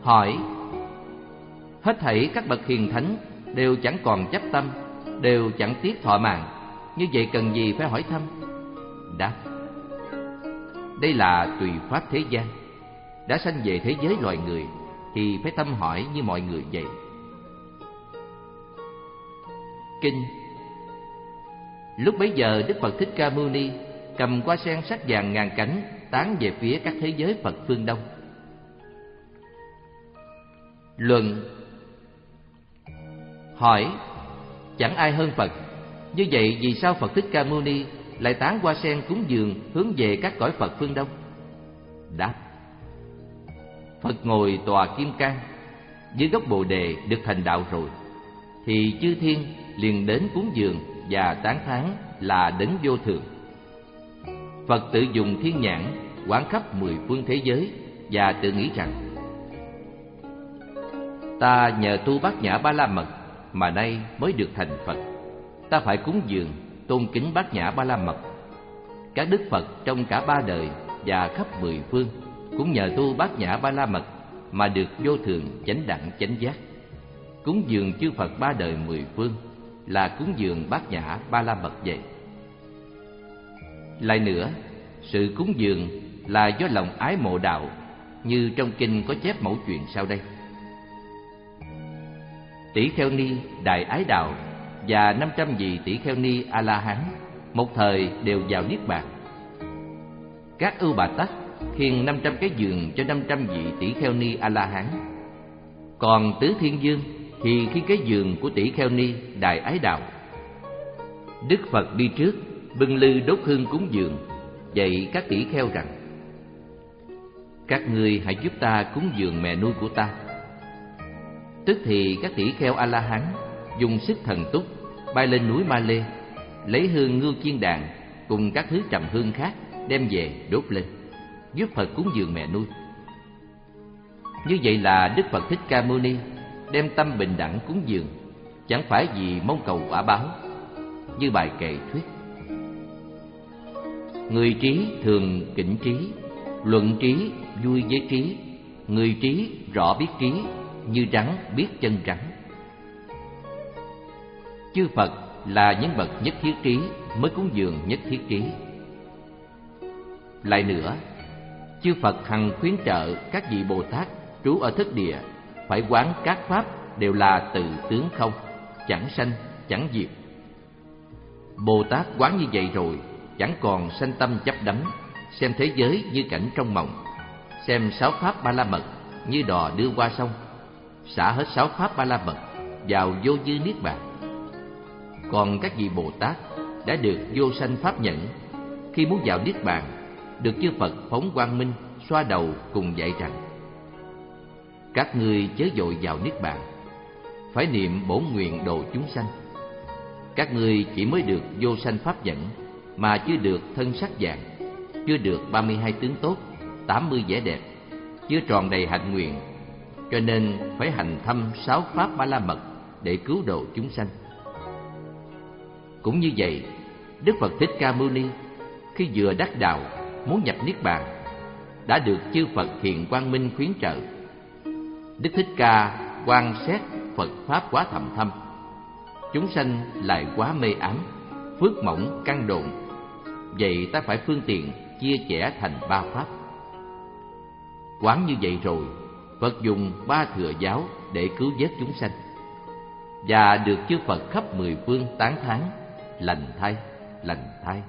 Hỏi: hết thảy các bậc hiền thánh đều chẳng còn chấp tâm, đều chẳng tiếc thọ mạng, như vậy cần gì phải hỏi thăm? Đáp: đây là tùy pháp thế gian. Đã sanh về thế giới loài người thì phải thăm hỏi như mọi người vậy. Kinh. Lúc bấy giờ Đức Phật Thích Ca Mâu Ni cầm hoa sen sắc vàng ngàn cánh tán về phía các thế giới Phật phương Đông. Luận. Hỏi: chẳng ai hơn Phật, như vậy vì sao Phật Thích Ca Mâu Ni lại tán hoa sen cúng dường hướng về các cõi Phật phương Đông? Đáp: Phật ngồi tòa kim cang dưới gốc bồ đề được thành đạo rồi, thì chư thiên liền đến cúng dường và tán thán là đấng vô thượng. Phật tự dùng thiên nhãn quán khắp mười phương thế giới và tự nghĩ rằng: ta nhờ tu Bát Nhã Ba La Mật mà nay mới được thành Phật. Ta phải cúng dường tôn kính Bát Nhã Ba La Mật. Các đức Phật trong cả ba đời và khắp mười phương cũng nhờ tu Bát Nhã Ba La Mật mà được vô thượng chánh đẳng chánh giác. Cúng dường chư Phật ba đời mười phương là cúng dường Bát Nhã Ba La Mật vậy. Lại nữa, sự cúng dường là do lòng ái mộ đạo, như trong kinh có chép mẫu chuyện sau đây. Tỷ Kheo Ni Đại Ái Đạo và năm trăm vị Tỷ Kheo Ni A La Hán một thời đều vào niết bàn. Các Ưu Bà Tắc khiêng năm trăm cái giường cho năm trăm vị Tỷ Kheo Ni A La Hán. Còn Tứ Thiên Dương thì khiêng cái giường của Tỷ Kheo Ni Đại Ái Đạo. Đức Phật đi trước bưng lư đốt hương cúng dường, dạy các tỷ kheo rằng: các ngươi hãy giúp ta cúng dường mẹ nuôi của ta. Tức thì các tỷ kheo A La Hán dùng sức thần túc bay lên núi Ma Lê, lấy hương ngưu chiên đàn cùng các thứ trầm hương khác đem về đốt lên, giúp Phật cúng dường mẹ nuôi. Như vậy là Đức Phật Thích Ca Mâu Ni đem tâm bình đẳng cúng dường, chẳng phải vì mong cầu quả báo. Như bài kệ thuyết: người trí thường kính trí, luận trí vui với trí. Người trí rõ biết trí, như rắn biết chân rắn. Chư Phật là những bậc nhất thiết trí mới cúng dường nhất thiết trí. Lại nữa, chư Phật hằng khuyến trợ các vị Bồ Tát trú ở thất địa phải quán các pháp đều là tự tướng không, chẳng sanh chẳng diệt. Bồ Tát quán như vậy rồi, chẳng còn sanh tâm chấp đắm, xem thế giới như cảnh trong mộng, xem sáu pháp Ba La Mật như đò đưa qua sông, xả hết sáu pháp Ba La Mật vào vô dư niết bàn. Còn các vị Bồ Tát đã được vô sanh pháp nhẫn, khi muốn vào niết bàn, được chư Phật phóng quang minh xoa đầu cùng dạy rằng: các ngươi chớ vội vào niết bàn, phải niệm bổn nguyện độ chúng sanh. Các ngươi chỉ mới được vô sanh pháp nhẫn, mà chưa được thân sắc vàng, chưa được ba mươi hai tướng tốt, tám mươi vẻ đẹp, chưa tròn đầy hạnh nguyện, cho nên phải hành thâm sáu pháp Ba La Mật để cứu độ chúng sanh. Cũng như vậy, Đức Phật Thích Ca Mâu Ni khi vừa đắc đạo muốn nhập niết bàn, đã được chư Phật hiện quang minh khuyến trợ. Đức Thích Ca quan xét Phật pháp quá thầm thâm, chúng sanh lại quá mê ám, phước mỏng căn độn. Vậy ta phải phương tiện chia sẻ thành ba pháp. Quán như vậy rồi, Phật dùng ba thừa giáo để cứu vớt chúng sanh, và được chư Phật khắp mười phương tán thán: lành thay, lành thay.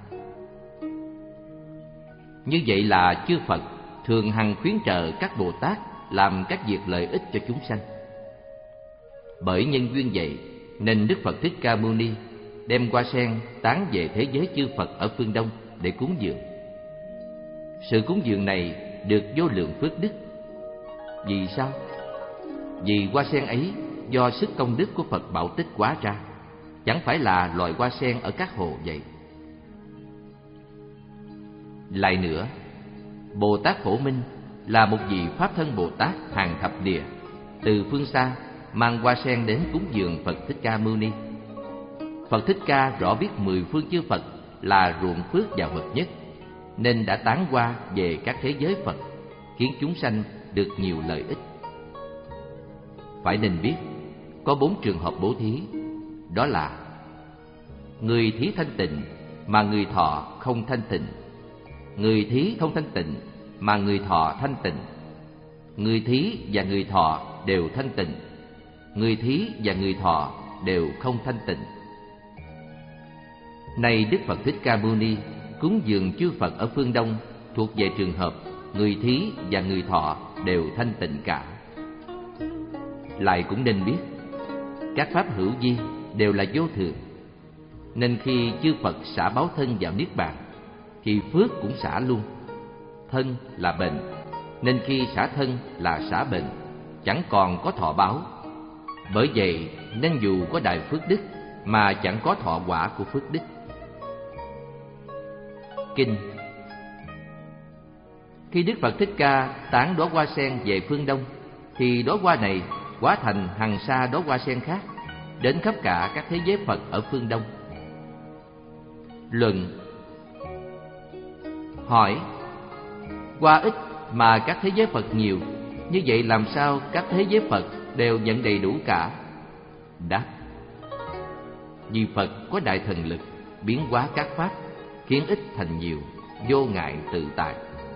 Như vậy là chư Phật thường hằng khuyến trợ các Bồ Tát làm các việc lợi ích cho chúng sanh. Bởi nhân duyên vậy nên Đức Phật Thích Ca Mâu Ni đem hoa sen tán về thế giới chư Phật ở phương Đông để cúng dường. Sự cúng dường này được vô lượng phước đức. Vì sao? Vì hoa sen ấy do sức công đức của Phật Bảo Tích hóa ra, chẳng phải là loại hoa sen ở các hồ vậy. Lại nữa, Bồ Tát Phổ Minh là một vị Pháp thân Bồ Tát hàng thập địa, từ phương xa mang hoa sen đến cúng dường Phật Thích Ca Mâu Ni. Phật Thích Ca rõ biết mười phương chư Phật là ruộng phước và bậc nhất, nên đã tán hoa về các thế giới Phật, khiến chúng sanh được nhiều lợi ích. phải nên biết có bốn trường hợp bố thí, đó là: người thí thanh tịnh mà người thọ không thanh tịnh, người thí không thanh tịnh mà người thọ thanh tịnh, người thí và người thọ đều thanh tịnh, người thí và người thọ đều không thanh tịnh. Nay Đức Phật Thích Ca Mâu Ni cúng dường chư Phật ở phương Đông thuộc về trường hợp người thí và người thọ đều thanh tịnh cả. Lại cũng nên biết các pháp hữu vi đều là vô thường, nên khi chư Phật xả báo thân vào niết bàn thì phước cũng xả luôn. Thân là bệnh, nên khi xả thân là xả bệnh, chẳng còn có thọ báo. Bởi vậy nên dù có đại phước đức mà chẳng có thọ quả của phước đức. Kinh. Khi Đức Phật Thích Ca tán đóa hoa sen về phương Đông thì đóa hoa này hóa thành hằng sa đóa hoa sen khác, đến khắp cả các thế giới Phật ở phương Đông. Luận. Hỏi: hoa ít mà các thế giới Phật nhiều, như vậy làm sao các thế giới Phật đều nhận đầy đủ cả? Đáp: vì Phật có đại thần lực biến hóa các pháp, khiến ít thành nhiều, vô ngại tự tại.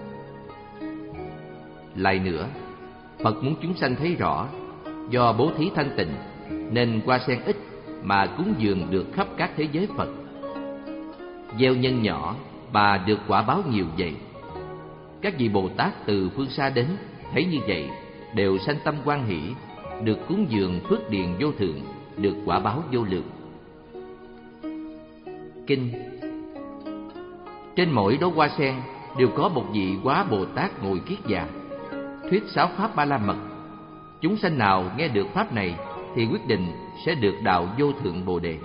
Lại nữa, Phật muốn chúng sanh thấy rõ, do bố thí thanh tịnh nên hoa sen ít mà cúng dường được khắp các thế giới Phật. Gieo nhân nhỏ mà được quả báo nhiều vậy. Các vị Bồ Tát từ phương xa đến thấy như vậy đều sanh tâm hoan hỷ, được cúng dường phước điền vô thượng, được quả báo vô lượng. Kinh. Trên mỗi đóa hoa sen đều có một vị Hóa Bồ Tát ngồi kiết già, thuyết sáu pháp Ba La Mật. Chúng sanh nào nghe được pháp này thì quyết định sẽ được đạo vô thượng Bồ Đề.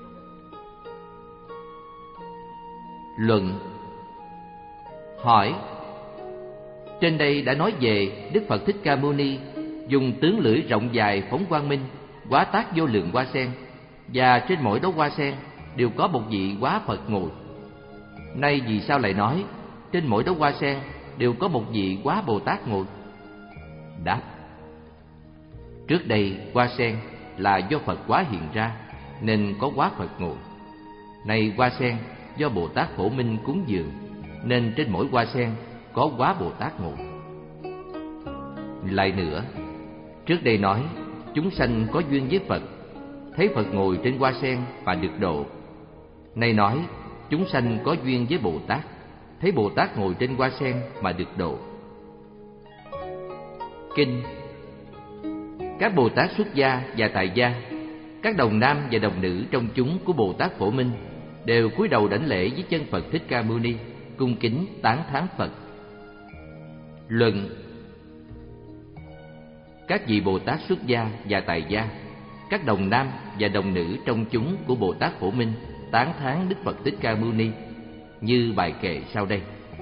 Luận. Hỏi: trên đây đã nói về Đức Phật Thích Ca Mâu Ni dùng tướng lưỡi rộng dài phóng quang minh, hóa tác vô lượng hoa sen, và trên mỗi đóa hoa sen đều có một vị Hóa Phật ngồi. Nay vì sao lại nói trên mỗi đóa hoa sen đều có một vị Hóa Bồ Tát ngồi? Đáp: trước đây hoa sen là do Phật Hóa hiện ra nên có Hóa Phật ngồi. Nay hoa sen do Bồ Tát Phổ Minh cúng dường nên trên mỗi hoa sen có Hóa Bồ Tát ngồi. Lại nữa, trước đây nói chúng sanh có duyên với Phật, thấy Phật ngồi trên hoa sen và được độ. Nay nói chúng sanh có duyên với Bồ Tát, thấy Bồ Tát ngồi trên hoa sen mà được độ. Kinh. Các Bồ Tát xuất gia và tại gia, các đồng nam và đồng nữ trong chúng của Bồ Tát Phổ Minh đều cúi đầu đảnh lễ với chân Phật Thích Ca Mâu Ni, cung kính tán thán Phật. Luận. Các vị Bồ Tát xuất gia và tại gia, các đồng nam và đồng nữ trong chúng của Bồ Tát Phổ Minh tán thán Đức Phật Thích Ca Mâu Ni như bài kệ sau đây.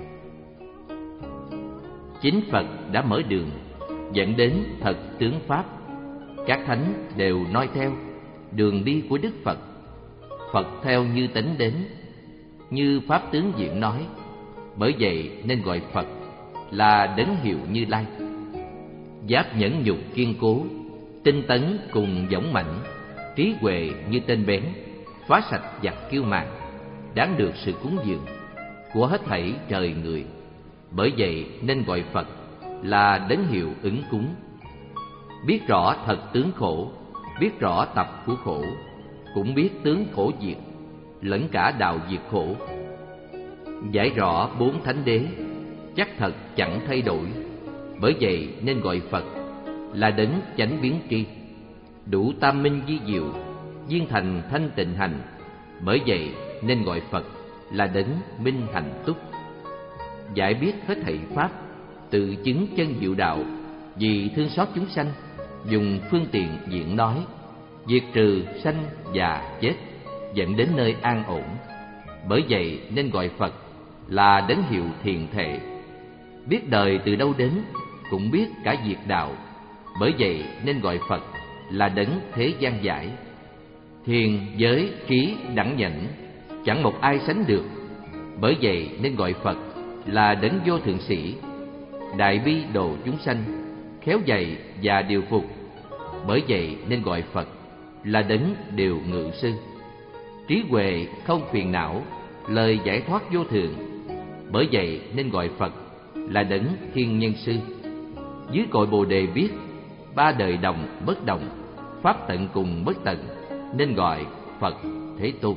Chính Phật đã mở đường dẫn đến thật tướng pháp, các thánh đều noi theo đường đi của Đức Phật. Phật theo như tánh đến, như pháp tướng diễn nói. Bởi vậy nên gọi Phật là đấng hiệu Như Lai. Giáp nhẫn nhục kiên cố, tinh tấn cùng dũng mãnh, trí huệ như tên bén, phá sạch giặc kiêu mạn, đáng được sự cúng dường của hết thảy trời người. Bởi vậy nên gọi Phật là đấng hiệu ứng cúng. Biết rõ thật tướng khổ, biết rõ tập của khổ, cũng biết tướng khổ diệt, lẫn cả đạo diệt khổ. Giải rõ bốn thánh đế, chắc thật chẳng thay đổi. Bởi vậy nên gọi Phật là đấng chánh biến tri, đủ tam minh vi diệu, viên thành thanh tịnh hành. Bởi vậy nên gọi Phật là đấng minh hạnh túc. Giải biết hết thảy pháp, tự chứng chân diệu đạo. Vì thương xót chúng sanh, dùng phương tiện diễn nói, diệt trừ sanh già chết, dẫn đến nơi an ổn. Bởi vậy nên gọi Phật là đấng hiệu thiền thệ. Biết đời từ đâu đến, cũng biết cả diệt đạo. Bởi vậy nên gọi Phật là đấng thế gian giải. Thiền giới trí đẳng nhẫn, chẳng một ai sánh được. Bởi vậy nên gọi Phật là đấng vô thượng sĩ. Đại bi độ chúng sanh, khéo dạy và điều phục, Bởi vậy nên gọi Phật là đấng điều ngự sư. Trí huệ không phiền não, lời giải thoát vô thượng. Bởi vậy nên gọi Phật là đấng thiên nhân sư. Dưới cội Bồ đề viết: ba đời đồng bất đồng, pháp tận cùng bất tận, nên gọi Phật Thế Tôn.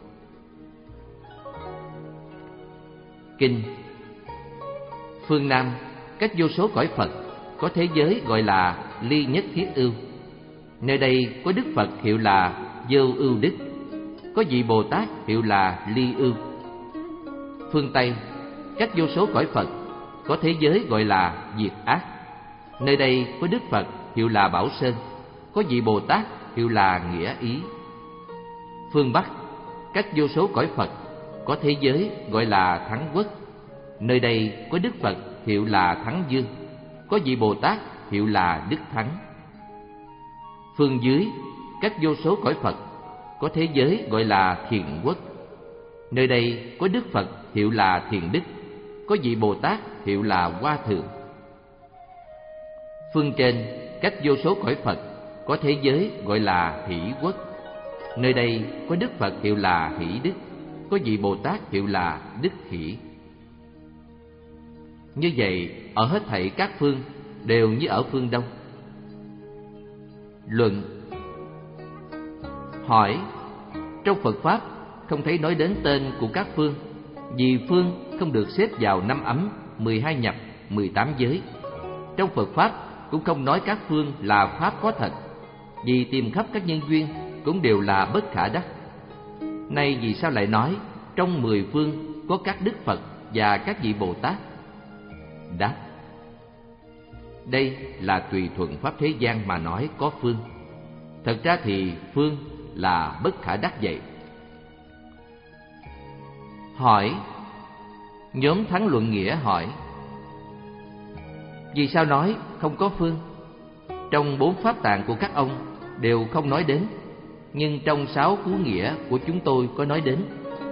Kinh. Phương Nam, cách vô số cõi Phật, có thế giới gọi là ly nhất thiết ưu. Nơi đây có Đức Phật hiệu là Vô Ưu Đức, có vị Bồ Tát hiệu là Ly Ưu. Phương Tây, cách vô số cõi Phật, có thế giới gọi là Diệt Ác. Nơi đây có Đức Phật hiệu là Bảo Sơn, có vị Bồ Tát hiệu là Nghĩa Ý. Phương Bắc, cách vô số cõi Phật, có thế giới gọi là Thắng Quốc. Nơi đây có Đức Phật hiệu là Thắng Dương, có vị Bồ Tát hiệu là Đức Thắng. Phương dưới, cách vô số cõi Phật, có thế giới gọi là Thiện Quốc. Nơi đây có Đức Phật hiệu là Thiện Đức, có vị Bồ Tát hiệu là Hoa Thượng. Phương trên, cách vô số cõi Phật, có thế giới gọi là Hỷ Quốc. Nơi đây có Đức Phật hiệu là Hỷ Đức, có vị Bồ Tát hiệu là Đức Hỷ. Như vậy, ở hết thảy các phương đều như ở phương Đông. Luận. Hỏi: trong Phật Pháp không thấy nói đến tên của các phương, vì phương không được xếp vào năm ấm, mười hai nhập, mười tám giới. Trong Phật Pháp cũng không nói các phương là Pháp có thật, vì tìm khắp các nhân duyên cũng đều là bất khả đắc. Nay vì sao lại nói trong mười phương có các Đức Phật và các vị Bồ Tát? Đáp: đây là tùy thuận pháp thế gian mà nói có phương. Thật ra thì phương là bất khả đắc vậy. Hỏi. Nhóm Thắng Luận Nghĩa hỏi: vì sao nói không có phương? Trong bốn pháp tạng của các ông đều không nói đến, nhưng trong sáu cú nghĩa của chúng tôi có nói đến.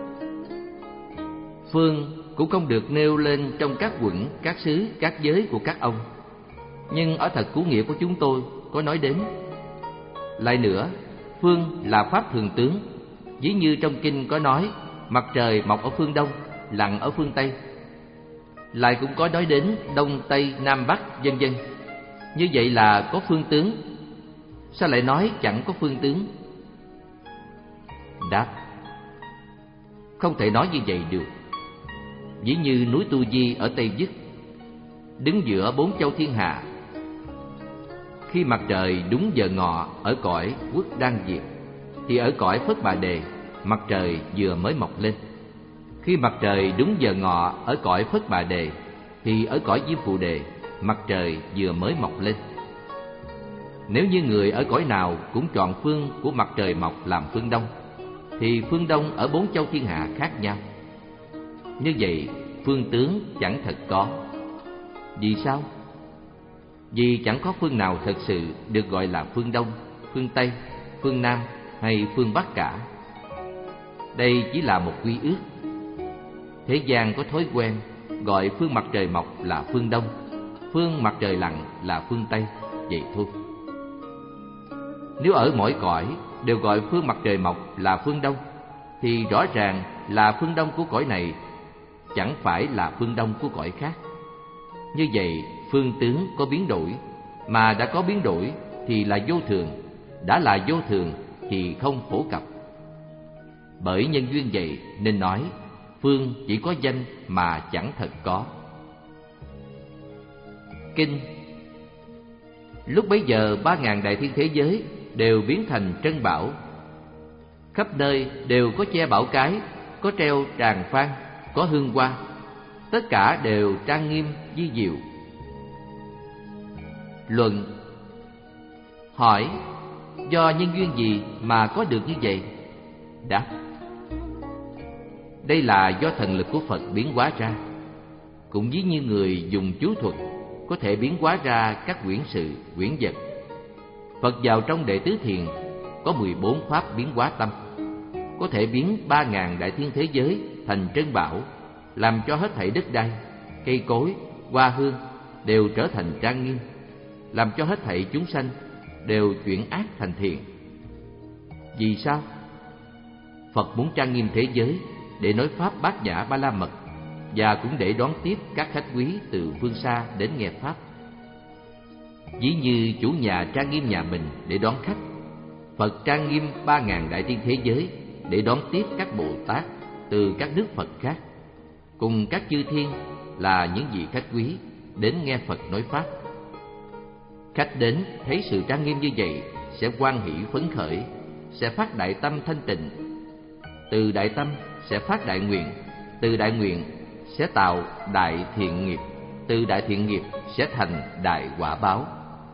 Phương cũng không được nêu lên trong các quận, các xứ, các giới của các ông, nhưng ở thật cú nghĩa của chúng tôi có nói đến. Lại nữa, phương là pháp thường tướng, ví như trong kinh có nói mặt trời mọc ở phương Đông, lặn ở phương Tây. Lại cũng có nói đến Đông, Tây, Nam, Bắc, vân vân. Như vậy là có phương tướng. Sao lại nói chẳng có phương tướng? Đáp: không thể nói như vậy được. Ví như núi Tu Di ở Tây Dứt, đứng giữa bốn châu thiên hạ. Khi mặt trời đúng giờ ngọ ở cõi Quốc Đan Diệt, thì ở cõi Phất Bà Đề, mặt trời vừa mới mọc lên. Khi mặt trời đúng giờ ngọ ở cõi Phất Bà Đề, thì ở cõi Diêm Phù Đề, mặt trời vừa mới mọc lên. Nếu như người ở cõi nào cũng chọn phương của mặt trời mọc làm phương Đông, thì phương Đông ở bốn châu thiên hạ khác nhau. Như vậy, phương tướng chẳng thật có. Vì sao? Vì chẳng có phương nào thật sự được gọi là phương Đông, phương Tây, phương Nam hay phương Bắc cả. Đây chỉ là một quy ước. Thế gian có thói quen gọi phương mặt trời mọc là phương Đông, phương mặt trời lặn là phương Tây, vậy thôi. Nếu ở mỗi cõi đều gọi phương mặt trời mọc là phương Đông, thì rõ ràng là phương Đông của cõi này chẳng phải là phương Đông của cõi khác. Như vậy, phương tướng có biến đổi, mà đã có biến đổi thì là vô thường, đã là vô thường thì không phổ cập. Bởi nhân duyên vậy nên nói phương chỉ có danh mà chẳng thật có. Kinh. Lúc bấy giờ ba ngàn đại thiên thế giới đều biến thành trân bảo. Khắp nơi đều có che bảo cái, có treo tràng phan, có hương hoa. Tất cả đều trang nghiêm vi diệu. Luận. Hỏi. Do nhân duyên gì mà có được như vậy? Đáp. Đây là do thần lực của Phật biến hóa ra. Cũng ví như người dùng chú thuật có thể biến hóa ra các quyển sự, quyển vật. Phật vào trong Đệ Tứ Thiền có mười bốn pháp biến hóa tâm, có thể biến ba ngàn đại thiên thế giới thành trân bảo, làm cho hết thảy đất đai, cây cối, hoa hương đều trở thành trang nghiêm, làm cho hết thảy chúng sanh đều chuyển ác thành thiện. Vì sao? Phật muốn trang nghiêm thế giới để nói pháp bát nhã ba la mật, và cũng để đón tiếp các khách quý từ phương xa đến nghe pháp. Ví như chủ nhà trang nghiêm nhà mình để đón khách, Phật trang nghiêm ba ngàn đại thiên thế giới để đón tiếp các Bồ Tát từ các nước Phật khác, cùng các chư thiên là những vị khách quý đến nghe Phật nói pháp. Khách đến thấy sự trang nghiêm như vậy sẽ hoan hỷ phấn khởi, sẽ phát đại tâm thanh tịnh. Từ đại tâm sẽ phát đại nguyện, từ đại nguyện sẽ tạo đại thiện nghiệp, từ đại thiện nghiệp sẽ thành đại quả báo.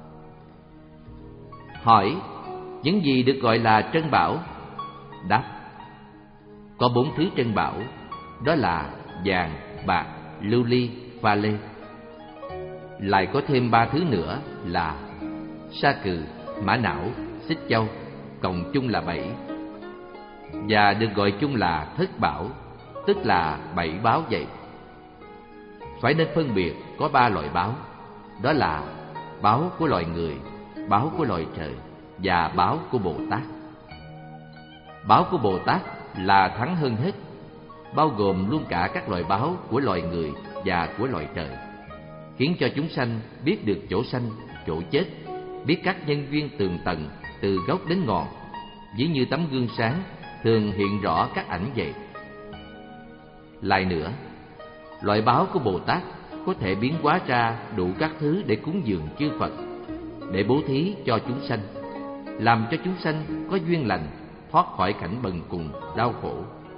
Hỏi: những gì được gọi là trân bảo? Đáp: có bốn thứ trân bảo, đó là vàng, bạc, lưu ly, pha lê. Lại có thêm ba thứ nữa là sa cừ, mã não, xích châu, cộng chung là bảy, và được gọi chung là thất bảo, tức là bảy báo vậy. Phải nên phân biệt có ba loại báo, đó là báo của loài người, báo của loài trời và báo của Bồ Tát. Báo của Bồ Tát là thắng hơn hết, bao gồm luôn cả các loại báo của loài người và của loài trời, khiến cho chúng sanh biết được chỗ sanh, chỗ chết, biết các nhân duyên tường tận từ gốc đến ngọn, ví như tấm gương sáng thường hiện rõ các ảnh vậy. Lại nữa, loại báo của Bồ Tát có thể biến hóa ra đủ các thứ để cúng dường chư Phật, để bố thí cho chúng sanh, làm cho chúng sanh có duyên lành, thoát khỏi cảnh bần cùng đau khổ.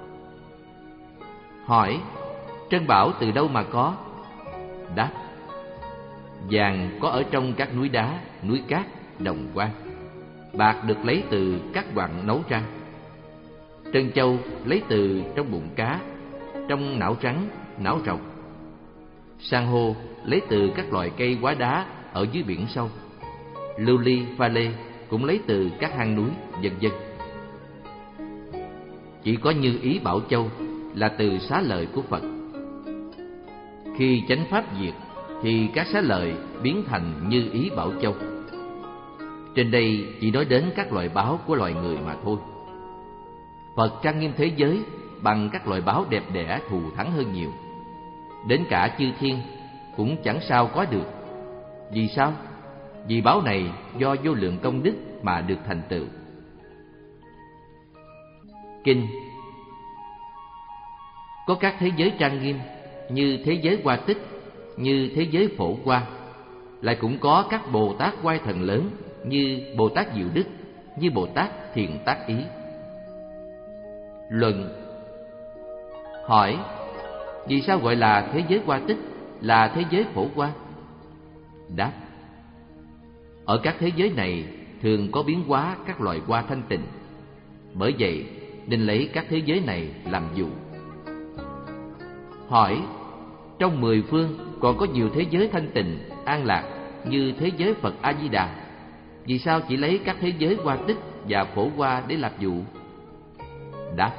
Hỏi: trân bảo từ đâu mà có? Đáp: vàng có ở trong các núi đá, núi cát, đồng quan. Bạc được lấy từ các đoạn nấu ra. Trân châu lấy từ trong bụng cá, trong não trắng, não rồng. San hô lấy từ các loài cây hóa đá ở dưới biển sâu. Lưu ly, pha lê cũng lấy từ các hang núi, vân vân. Chỉ có Như Ý Bảo Châu là từ xá lợi của Phật. Khi chánh pháp diệt thì các xá lợi biến thành Như Ý Bảo Châu. Trên đây chỉ nói đến các loại báo của loài người mà thôi. Phật trang nghiêm thế giới bằng các loại báo đẹp đẽ thù thắng hơn nhiều. Đến cả chư thiên cũng chẳng sao có được. Vì sao? Vì báo này do vô lượng công đức mà được thành tựu. Kinh. Có các thế giới trang nghiêm như thế giới Hoa Tích, như thế giới Phổ Hoa. Lại cũng có các Bồ Tát oai thần lớn như Bồ Tát Diệu Đức, như Bồ Tát Thiện Tác Ý. Luận. Hỏi: vì sao gọi là thế giới Hoa Tích, là thế giới Phổ Hoa? Đáp: ở các thế giới này thường có biến hóa các loài hoa thanh tịnh, bởi vậy nên lấy các thế giới này làm dụ. Hỏi: trong mười phương còn có nhiều thế giới thanh tịnh, an lạc như thế giới Phật A Di Đà, vì sao chỉ lấy các thế giới Hoa Tích và Phổ Hoa để làm dụ? Đáp: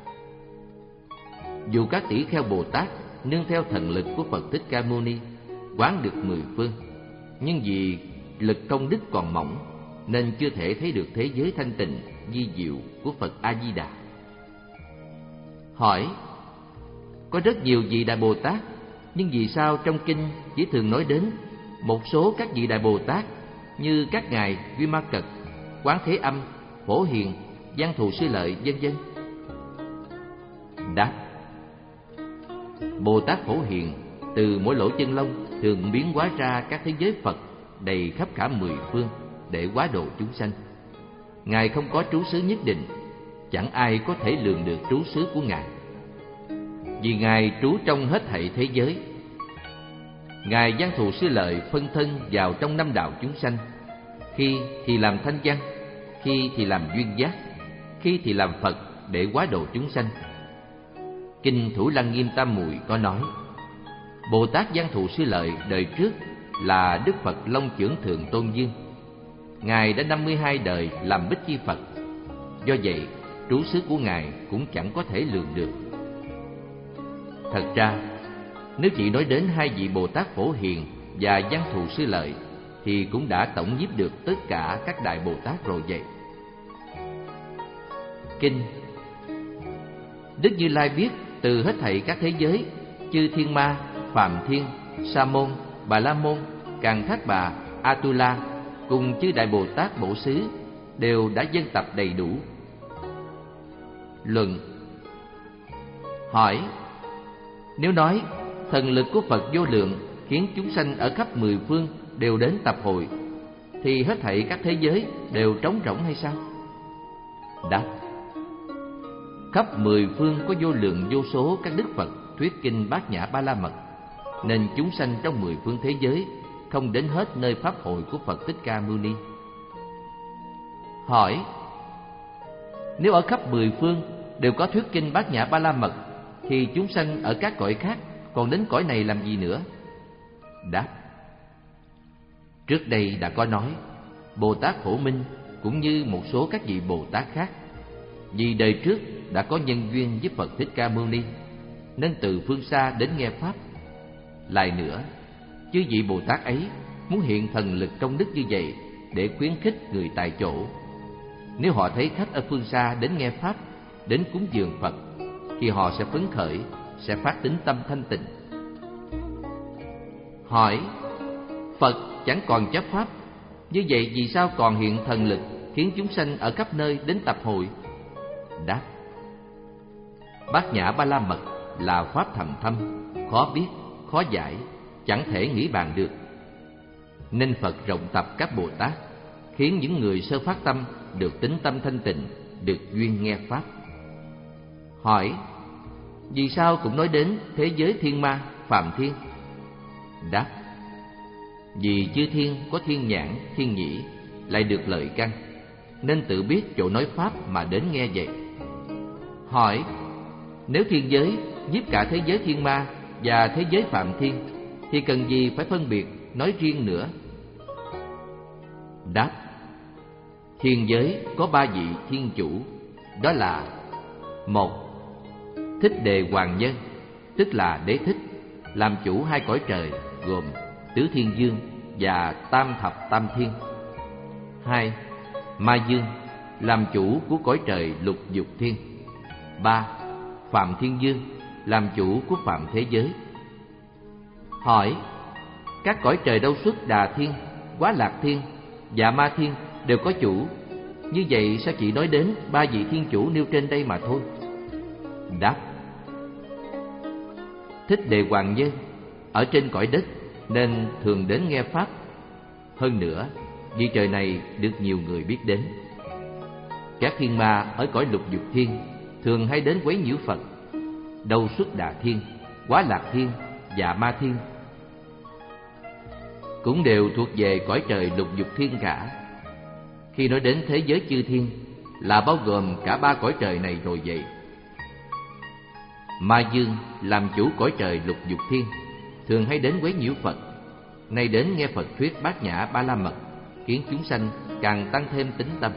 dù các tỷ kheo Bồ Tát nương theo thần lực của Phật Thích Ca Mâu Ni quán được mười phương, nhưng vì lực công đức còn mỏng nên chưa thể thấy được thế giới thanh tịnh vi diệu của Phật A Di Đà. Hỏi: có rất nhiều vị Đại Bồ Tát, nhưng vì sao trong kinh chỉ thường nói đến một số các vị Đại Bồ Tát như các ngài Duy Ma Cật, Quán Thế Âm, Phổ Hiền, Văn Thù Sư Lợi, vân vân? Đáp: Bồ Tát Phổ Hiền từ mỗi lỗ chân lông thường biến hóa ra các thế giới Phật đầy khắp cả mười phương để hóa độ chúng sanh. Ngài không có trú xứ nhất định, chẳng ai có thể lường được trú xứ của Ngài, vì Ngài trú trong hết thảy thế giới. Ngài Văn Thù Sư Lợi phân thân vào trong năm đạo chúng sanh, khi thì làm thanh văn, khi thì làm duyên giác, khi thì làm Phật để hóa độ chúng sanh. Kinh Thủ Lăng Nghiêm Tam Muội có nói: Bồ Tát Văn Thù Sư Lợi đời trước là Đức Phật Long Chưởng Thượng Tôn Dương. Ngài đã năm mươi hai đời làm Bích Chi Phật, do vậy trú xứ của Ngài cũng chẳng có thể lường được. Thật ra, nếu chỉ nói đến hai vị Bồ Tát Phổ Hiền và Văn Thù Sư Lợi thì cũng đã tổng nhiếp được tất cả các đại Bồ Tát rồi vậy. Kinh. Đức Như Lai biết từ hết thảy các thế giới, chư thiên ma, Phạm Thiên, Sa Môn, Bà La Môn, Càn Thác Bà, Atula cùng chư đại Bồ Tát Bổ Xứ đều đã dân tập đầy đủ. Luận. Hỏi: nếu nói thần lực của Phật vô lượng khiến chúng sanh ở khắp mười phương đều đến tập hội, thì hết thảy các thế giới đều trống rỗng hay sao? Đáp: khắp mười phương có vô lượng vô số các đức Phật thuyết kinh Bát Nhã Ba La Mật, nên chúng sanh trong mười phương thế giới không đến hết nơi pháp hội của Phật Thích Ca Mâu Ni. Hỏi: nếu ở khắp mười phương đều có thuyết kinh Bát Nhã Ba La Mật, thì chúng sanh ở các cõi khác còn đến cõi này làm gì nữa? Đáp: trước đây đã có nói, Bồ Tát Phổ Minh cũng như một số các vị Bồ Tát khác, vì đời trước đã có nhân duyên với Phật Thích Ca Mâu Ni, nên từ phương xa đến nghe pháp. Lại nữa, chư vị Bồ Tát ấy muốn hiện thần lực công đức như vậy để khuyến khích người tại chỗ. Nếu họ thấy khách ở phương xa đến nghe pháp, đến cúng dường Phật, thì họ sẽ phấn khởi, sẽ phát tín tâm thanh tịnh. Hỏi: Phật chẳng còn chấp pháp, như vậy vì sao còn hiện thần lực khiến chúng sanh ở khắp nơi đến tập hội? Đáp: Bát Nhã Ba La Mật là pháp thần thâm, khó biết, khó giải, chẳng thể nghĩ bàn được. Nên Phật rộng tập các Bồ Tát, khiến những người sơ phát tâm được tín tâm thanh tịnh, được duyên nghe pháp. Hỏi: vì sao cũng nói đến thế giới thiên ma, Phạm Thiên? Đáp: vì chư thiên có thiên nhãn, thiên nhĩ, lại được lợi căn, nên tự biết chỗ nói pháp mà đến nghe vậy. Hỏi: nếu thiên giới nhiếp cả thế giới thiên ma và thế giới Phạm Thiên, thì cần gì phải phân biệt nói riêng nữa? Đáp: thiên giới có ba vị thiên chủ, đó là: một, Thích Đề Hoàng Nhân, tức là Đế Thích, làm chủ hai cõi trời gồm Tứ Thiên Dương và Tam Thập Tam Thiên. Hai, Ma Dương, làm chủ của cõi trời Lục Dục Thiên. Ba, Phạm Thiên Dương, làm chủ của Phạm Thế Giới. Hỏi: các cõi trời đâu xuất Đà Thiên, Quá Lạc Thiên và Ma Thiên đều có chủ, như vậy sao chỉ nói đến ba vị thiên chủ nêu trên đây mà thôi? Đáp: Thích Đề Hoàng Nhân ở trên cõi đất nên thường đến nghe pháp. Hơn nữa, vì trời này được nhiều người biết đến. Các thiên ma ở cõi Lục Dục Thiên thường hay đến quấy nhiễu Phật. Đâu xuất Đà Thiên, Quá Lạc Thiên và Ma Thiên cũng đều thuộc về cõi trời Lục Dục Thiên cả. Khi nói đến thế giới chư thiên là bao gồm cả ba cõi trời này rồi vậy. Ma Dương làm chủ cõi trời Lục Dục Thiên thường hay đến quấy nhiễu Phật, nay đến nghe Phật thuyết Bát Nhã Ba La Mật, khiến chúng sanh càng tăng thêm tín tâm.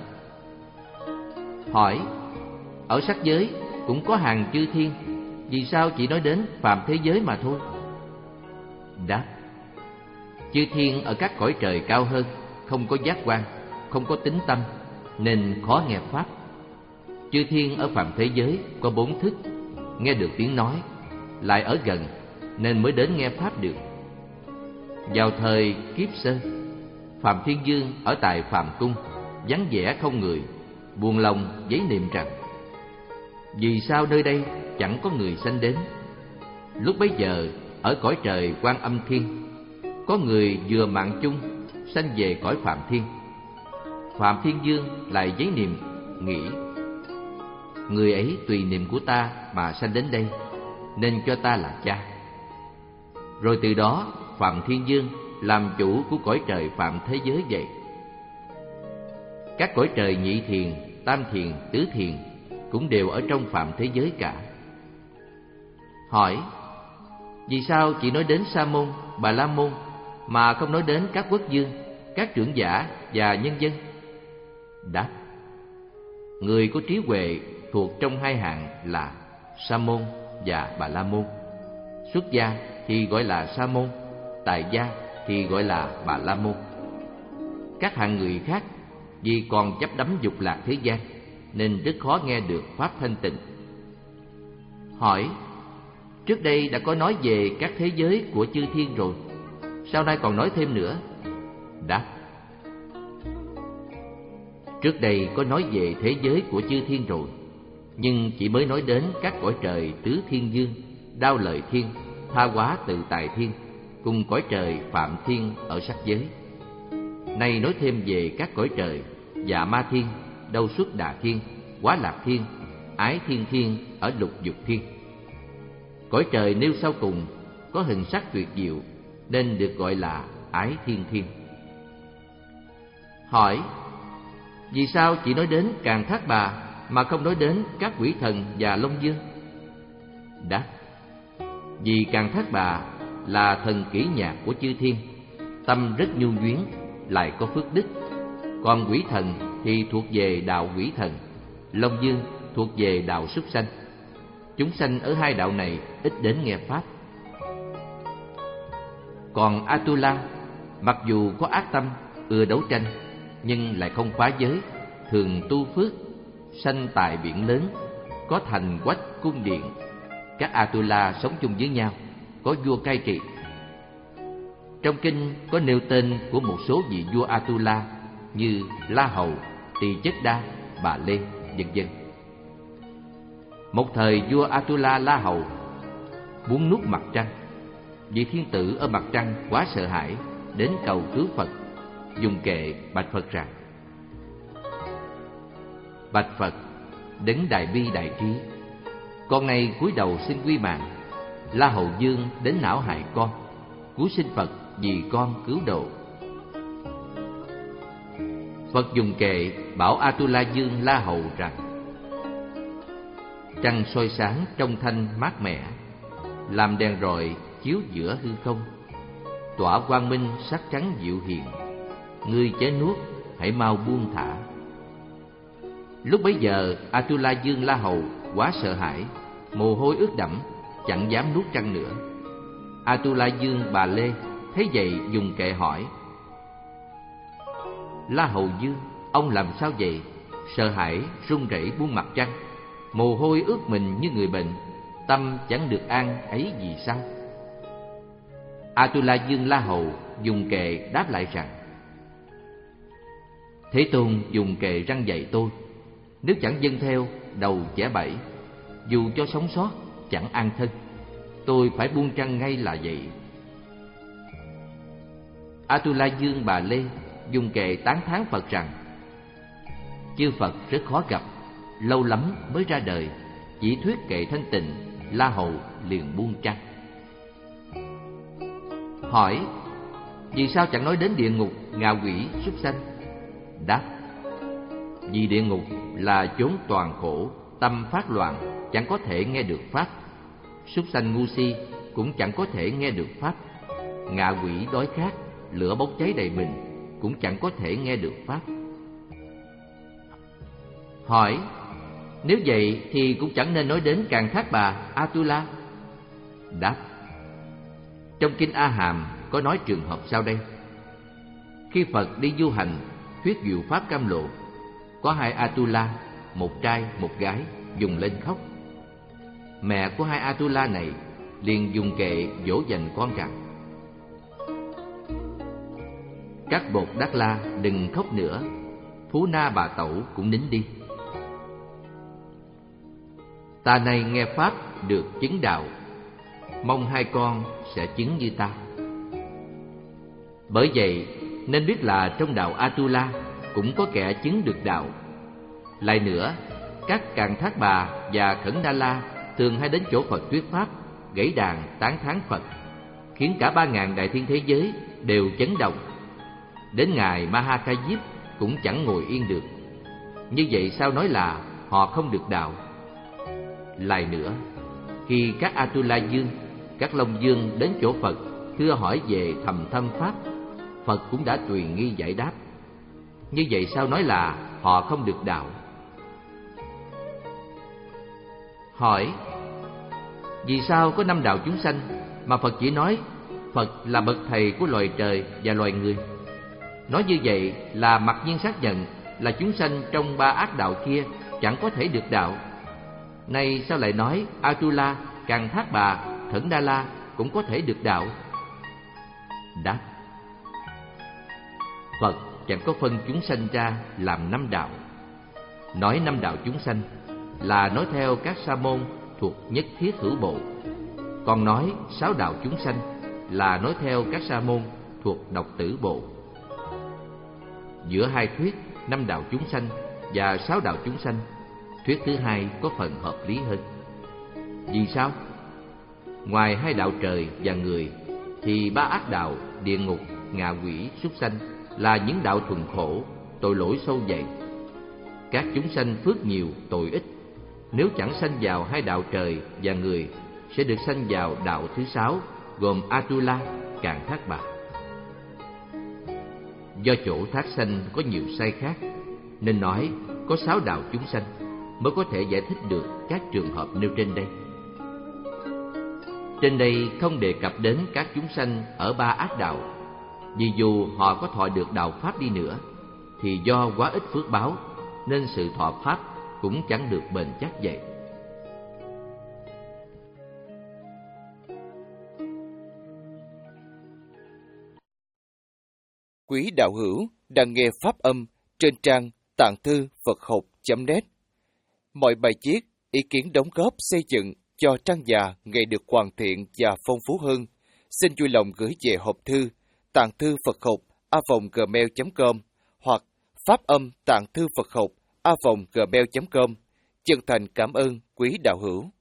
Hỏi: ở sắc giới cũng có hàng chư thiên, vì sao chỉ nói đến phàm thế giới mà thôi? Đáp: chư thiên ở các cõi trời cao hơn không có giác quan, không có tín tâm, nên khó nghe pháp. Chư thiên ở phàm thế giới có bốn thức, nghe được tiếng nói, lại ở gần nên mới đến nghe pháp được. Vào thời kiếp sơ, Phạm Thiên Dương ở tại Phạm Cung, vắng vẻ không người, buồn lòng giấy niệm rằng: vì sao nơi đây chẳng có người sanh đến? Lúc bấy giờ ở cõi trời Quan Âm Thiên, có người vừa mạng chung sanh về cõi Phạm Thiên. Phạm Thiên Dương lại giấy niệm nghĩ: người ấy tùy niệm của ta mà sanh đến đây, nên cho ta là cha. Rồi từ đó Phạm Thiên Dương làm chủ của cõi trời Phạm Thế Giới vậy. Các cõi trời nhị thiền, tam thiền, tứ thiền cũng đều ở trong Phạm Thế Giới cả. Hỏi: vì sao chỉ nói đến Sa Môn, Bà La Môn mà không nói đến các quốc vương, các trưởng giả và nhân dân? Đáp: người có trí huệ thuộc trong hai hạng là Sa Môn và Bà La Môn. Xuất gia thì gọi là Sa Môn, tại gia thì gọi là Bà La Môn. các hạng người khác vì còn chấp đắm dục lạc thế gian nên rất khó nghe được pháp thanh tịnh. Hỏi: trước đây đã có nói về các thế giới của chư thiên rồi, sao nay còn nói thêm nữa? Đáp: trước đây có nói về thế giới của chư thiên rồi, nhưng chỉ mới nói đến các cõi trời tứ thiên dương, đao lợi thiên, tha hóa tự tại thiên cùng cõi trời phạm thiên ở sắc giới. Nay nói thêm về các cõi trời dạ ma thiên, đâu xuất đà thiên, quá lạc thiên, ái thiên thiên ở lục dục thiên. Cõi trời nêu sau cùng có hình sắc tuyệt diệu nên được gọi là ái thiên thiên. Hỏi: vì sao chỉ nói đến Càn Thác Bà mà không nói đến các quỷ thần và Long Dương? Đáp: vì Càn Thác Bà là thần kỹ nhạc của chư thiên, tâm rất nhu nhuyến, lại có phước đức. Còn quỷ thần thì thuộc về đạo quỷ thần, Long Dương thuộc về đạo súc sanh. Chúng sanh ở hai đạo này ít đến nghe pháp. Còn Atula, mặc dù có ác tâm, ưa đấu tranh, nhưng lại không phá giới, thường tu phước, sanh tại biển lớn, có thành quách cung điện. Các Atula sống chung với nhau, có vua cai trị. Trong kinh có nêu tên của một số vị vua Atula như La Hầu, Tỳ Chất Đa, Bà Lê, vân vân. Một thời vua Atula La Hầu muốn nuốt mặt trăng. Vị thiên tử ở mặt trăng quá sợ hãi, đến cầu cứu Phật, dùng kệ bạch Phật rằng: bạch Phật, đấng đại bi đại trí, con này cúi đầu xin quy mạng. La Hầu Dương đến não hại con, cứu xin Phật vì con cứu độ. Phật dùng kệ bảo Atula Dương La Hầu rằng: trăng soi sáng trong thanh mát mẻ, làm đèn rọi chiếu giữa hư không, tỏa quang minh sắc trắng dịu hiền. Ngươi chớ nuốt, hãy mau buông thả. Lúc bấy giờ Atula Dương La Hầu quá sợ hãi, mồ hôi ướt đẫm, chẳng dám nuốt trăng nữa. Atula Dương Bà Lê thấy vậy dùng kệ hỏi: La Hầu Dương, ông làm sao vậy? Sợ hãi run rẩy buông mặt trăng, mồ hôi ướt mình như người bệnh, tâm chẳng được an ấy vì sao? Atula Dương La Hầu dùng kệ đáp lại rằng: Thế Tôn dùng kệ răn dạy tôi, nếu chẳng vâng theo, đầu chẻ bảy, dù cho sống sót chẳng an thân, tôi phải buông trăng ngay là vậy. Atula Dương Bà Lê dùng kệ tán thán Phật rằng: chư Phật rất khó gặp, lâu lắm mới ra đời, chỉ thuyết kệ thanh tịnh, La Hầu liền buông trăng. Hỏi: vì sao chẳng nói đến địa ngục, ngạ quỷ, súc sanh? Đáp: vì địa ngục là chốn toàn khổ, tâm phát loạn, chẳng có thể nghe được pháp. Súc sanh ngu si cũng chẳng có thể nghe được pháp. Ngạ quỷ đói khát, lửa bốc cháy đầy mình, cũng chẳng có thể nghe được pháp. Hỏi: nếu vậy thì cũng chẳng nên nói đến Càn Thác Bà, Atula. Đáp: trong kinh A Hàm có nói trường hợp sau đây. Khi Phật đi du hành thuyết diệu pháp cam lộ, có hai Atula, một trai một gái, dùng lên khóc. Mẹ của hai Atula này liền dùng kệ dỗ dành con rằng: các bột Đắc La đừng khóc nữa, Phú Na Bà Tẩu cũng nín đi. Ta này nghe pháp được chứng đạo, mong hai con sẽ chứng như ta. Bởi vậy nên biết là trong đạo Atula cũng có kẻ chứng được đạo. Lại nữa, các Càn Thác Bà và Khẩn Đa La thường hay đến chỗ Phật thuyết pháp, gãy đàn tán thán Phật, khiến cả ba ngàn đại thiên thế giới đều chấn động. Đến ngài Maha Diếp cũng chẳng ngồi yên được. Như vậy sao nói là họ không được đạo? Lại nữa, khi các Atula Dương, các Long Dương đến chỗ Phật thưa hỏi về thầm thâm pháp, Phật cũng đã tùy nghi giải đáp. Như vậy sao nói là họ không được đạo? Hỏi: vì sao có năm đạo chúng sanh mà Phật chỉ nói Phật là bậc thầy của loài trời và loài người? Nói như vậy là mặc nhiên xác nhận là chúng sanh trong ba ác đạo kia chẳng có thể được đạo. Nay sao lại nói Atula, Càn Thác Bà, Thẩn Đa La cũng có thể được đạo? Đáp: Phật chẳng có phân chúng sanh ra làm năm đạo. Nói năm đạo chúng sanh là nói theo các sa môn thuộc nhất thiết hữu bộ. Còn nói sáu đạo chúng sanh là nói theo các sa môn thuộc độc tử bộ. Giữa hai thuyết năm đạo chúng sanh và sáu đạo chúng sanh, thuyết thứ hai có phần hợp lý hơn. Vì sao? Ngoài hai đạo trời và người thì ba ác đạo địa ngục, ngạ quỷ, súc sanh là những đạo thuần khổ, tội lỗi sâu dày. Các chúng sanh phước nhiều, tội ít, nếu chẳng sanh vào hai đạo trời và người sẽ được sanh vào đạo thứ sáu, gồm Atula, Càn Thác Bà. Do chỗ thác sanh có nhiều sai khác, nên nói có sáu đạo chúng sanh mới có thể giải thích được các trường hợp nêu trên đây. Trên đây không đề cập đến các chúng sanh ở ba ác đạo, vì dù họ có thọ được đạo pháp đi nữa, thì do quá ít phước báo nên sự thọ pháp cũng chẳng được bền chắc vậy. Quý đạo hữu đang nghe pháp âm trên trang tạng thư Phật học chấm net. Mọi bài viết, ý kiến đóng góp xây dựng cho trang già ngày được hoàn thiện và phong phú hơn, xin vui lòng gửi về hộp thư tạng thư Phật học a vòng gmail chấm com hoặc pháp âm tạng thư Phật học a vòng gmail chấm com. Chân thành cảm ơn quý đạo hữu.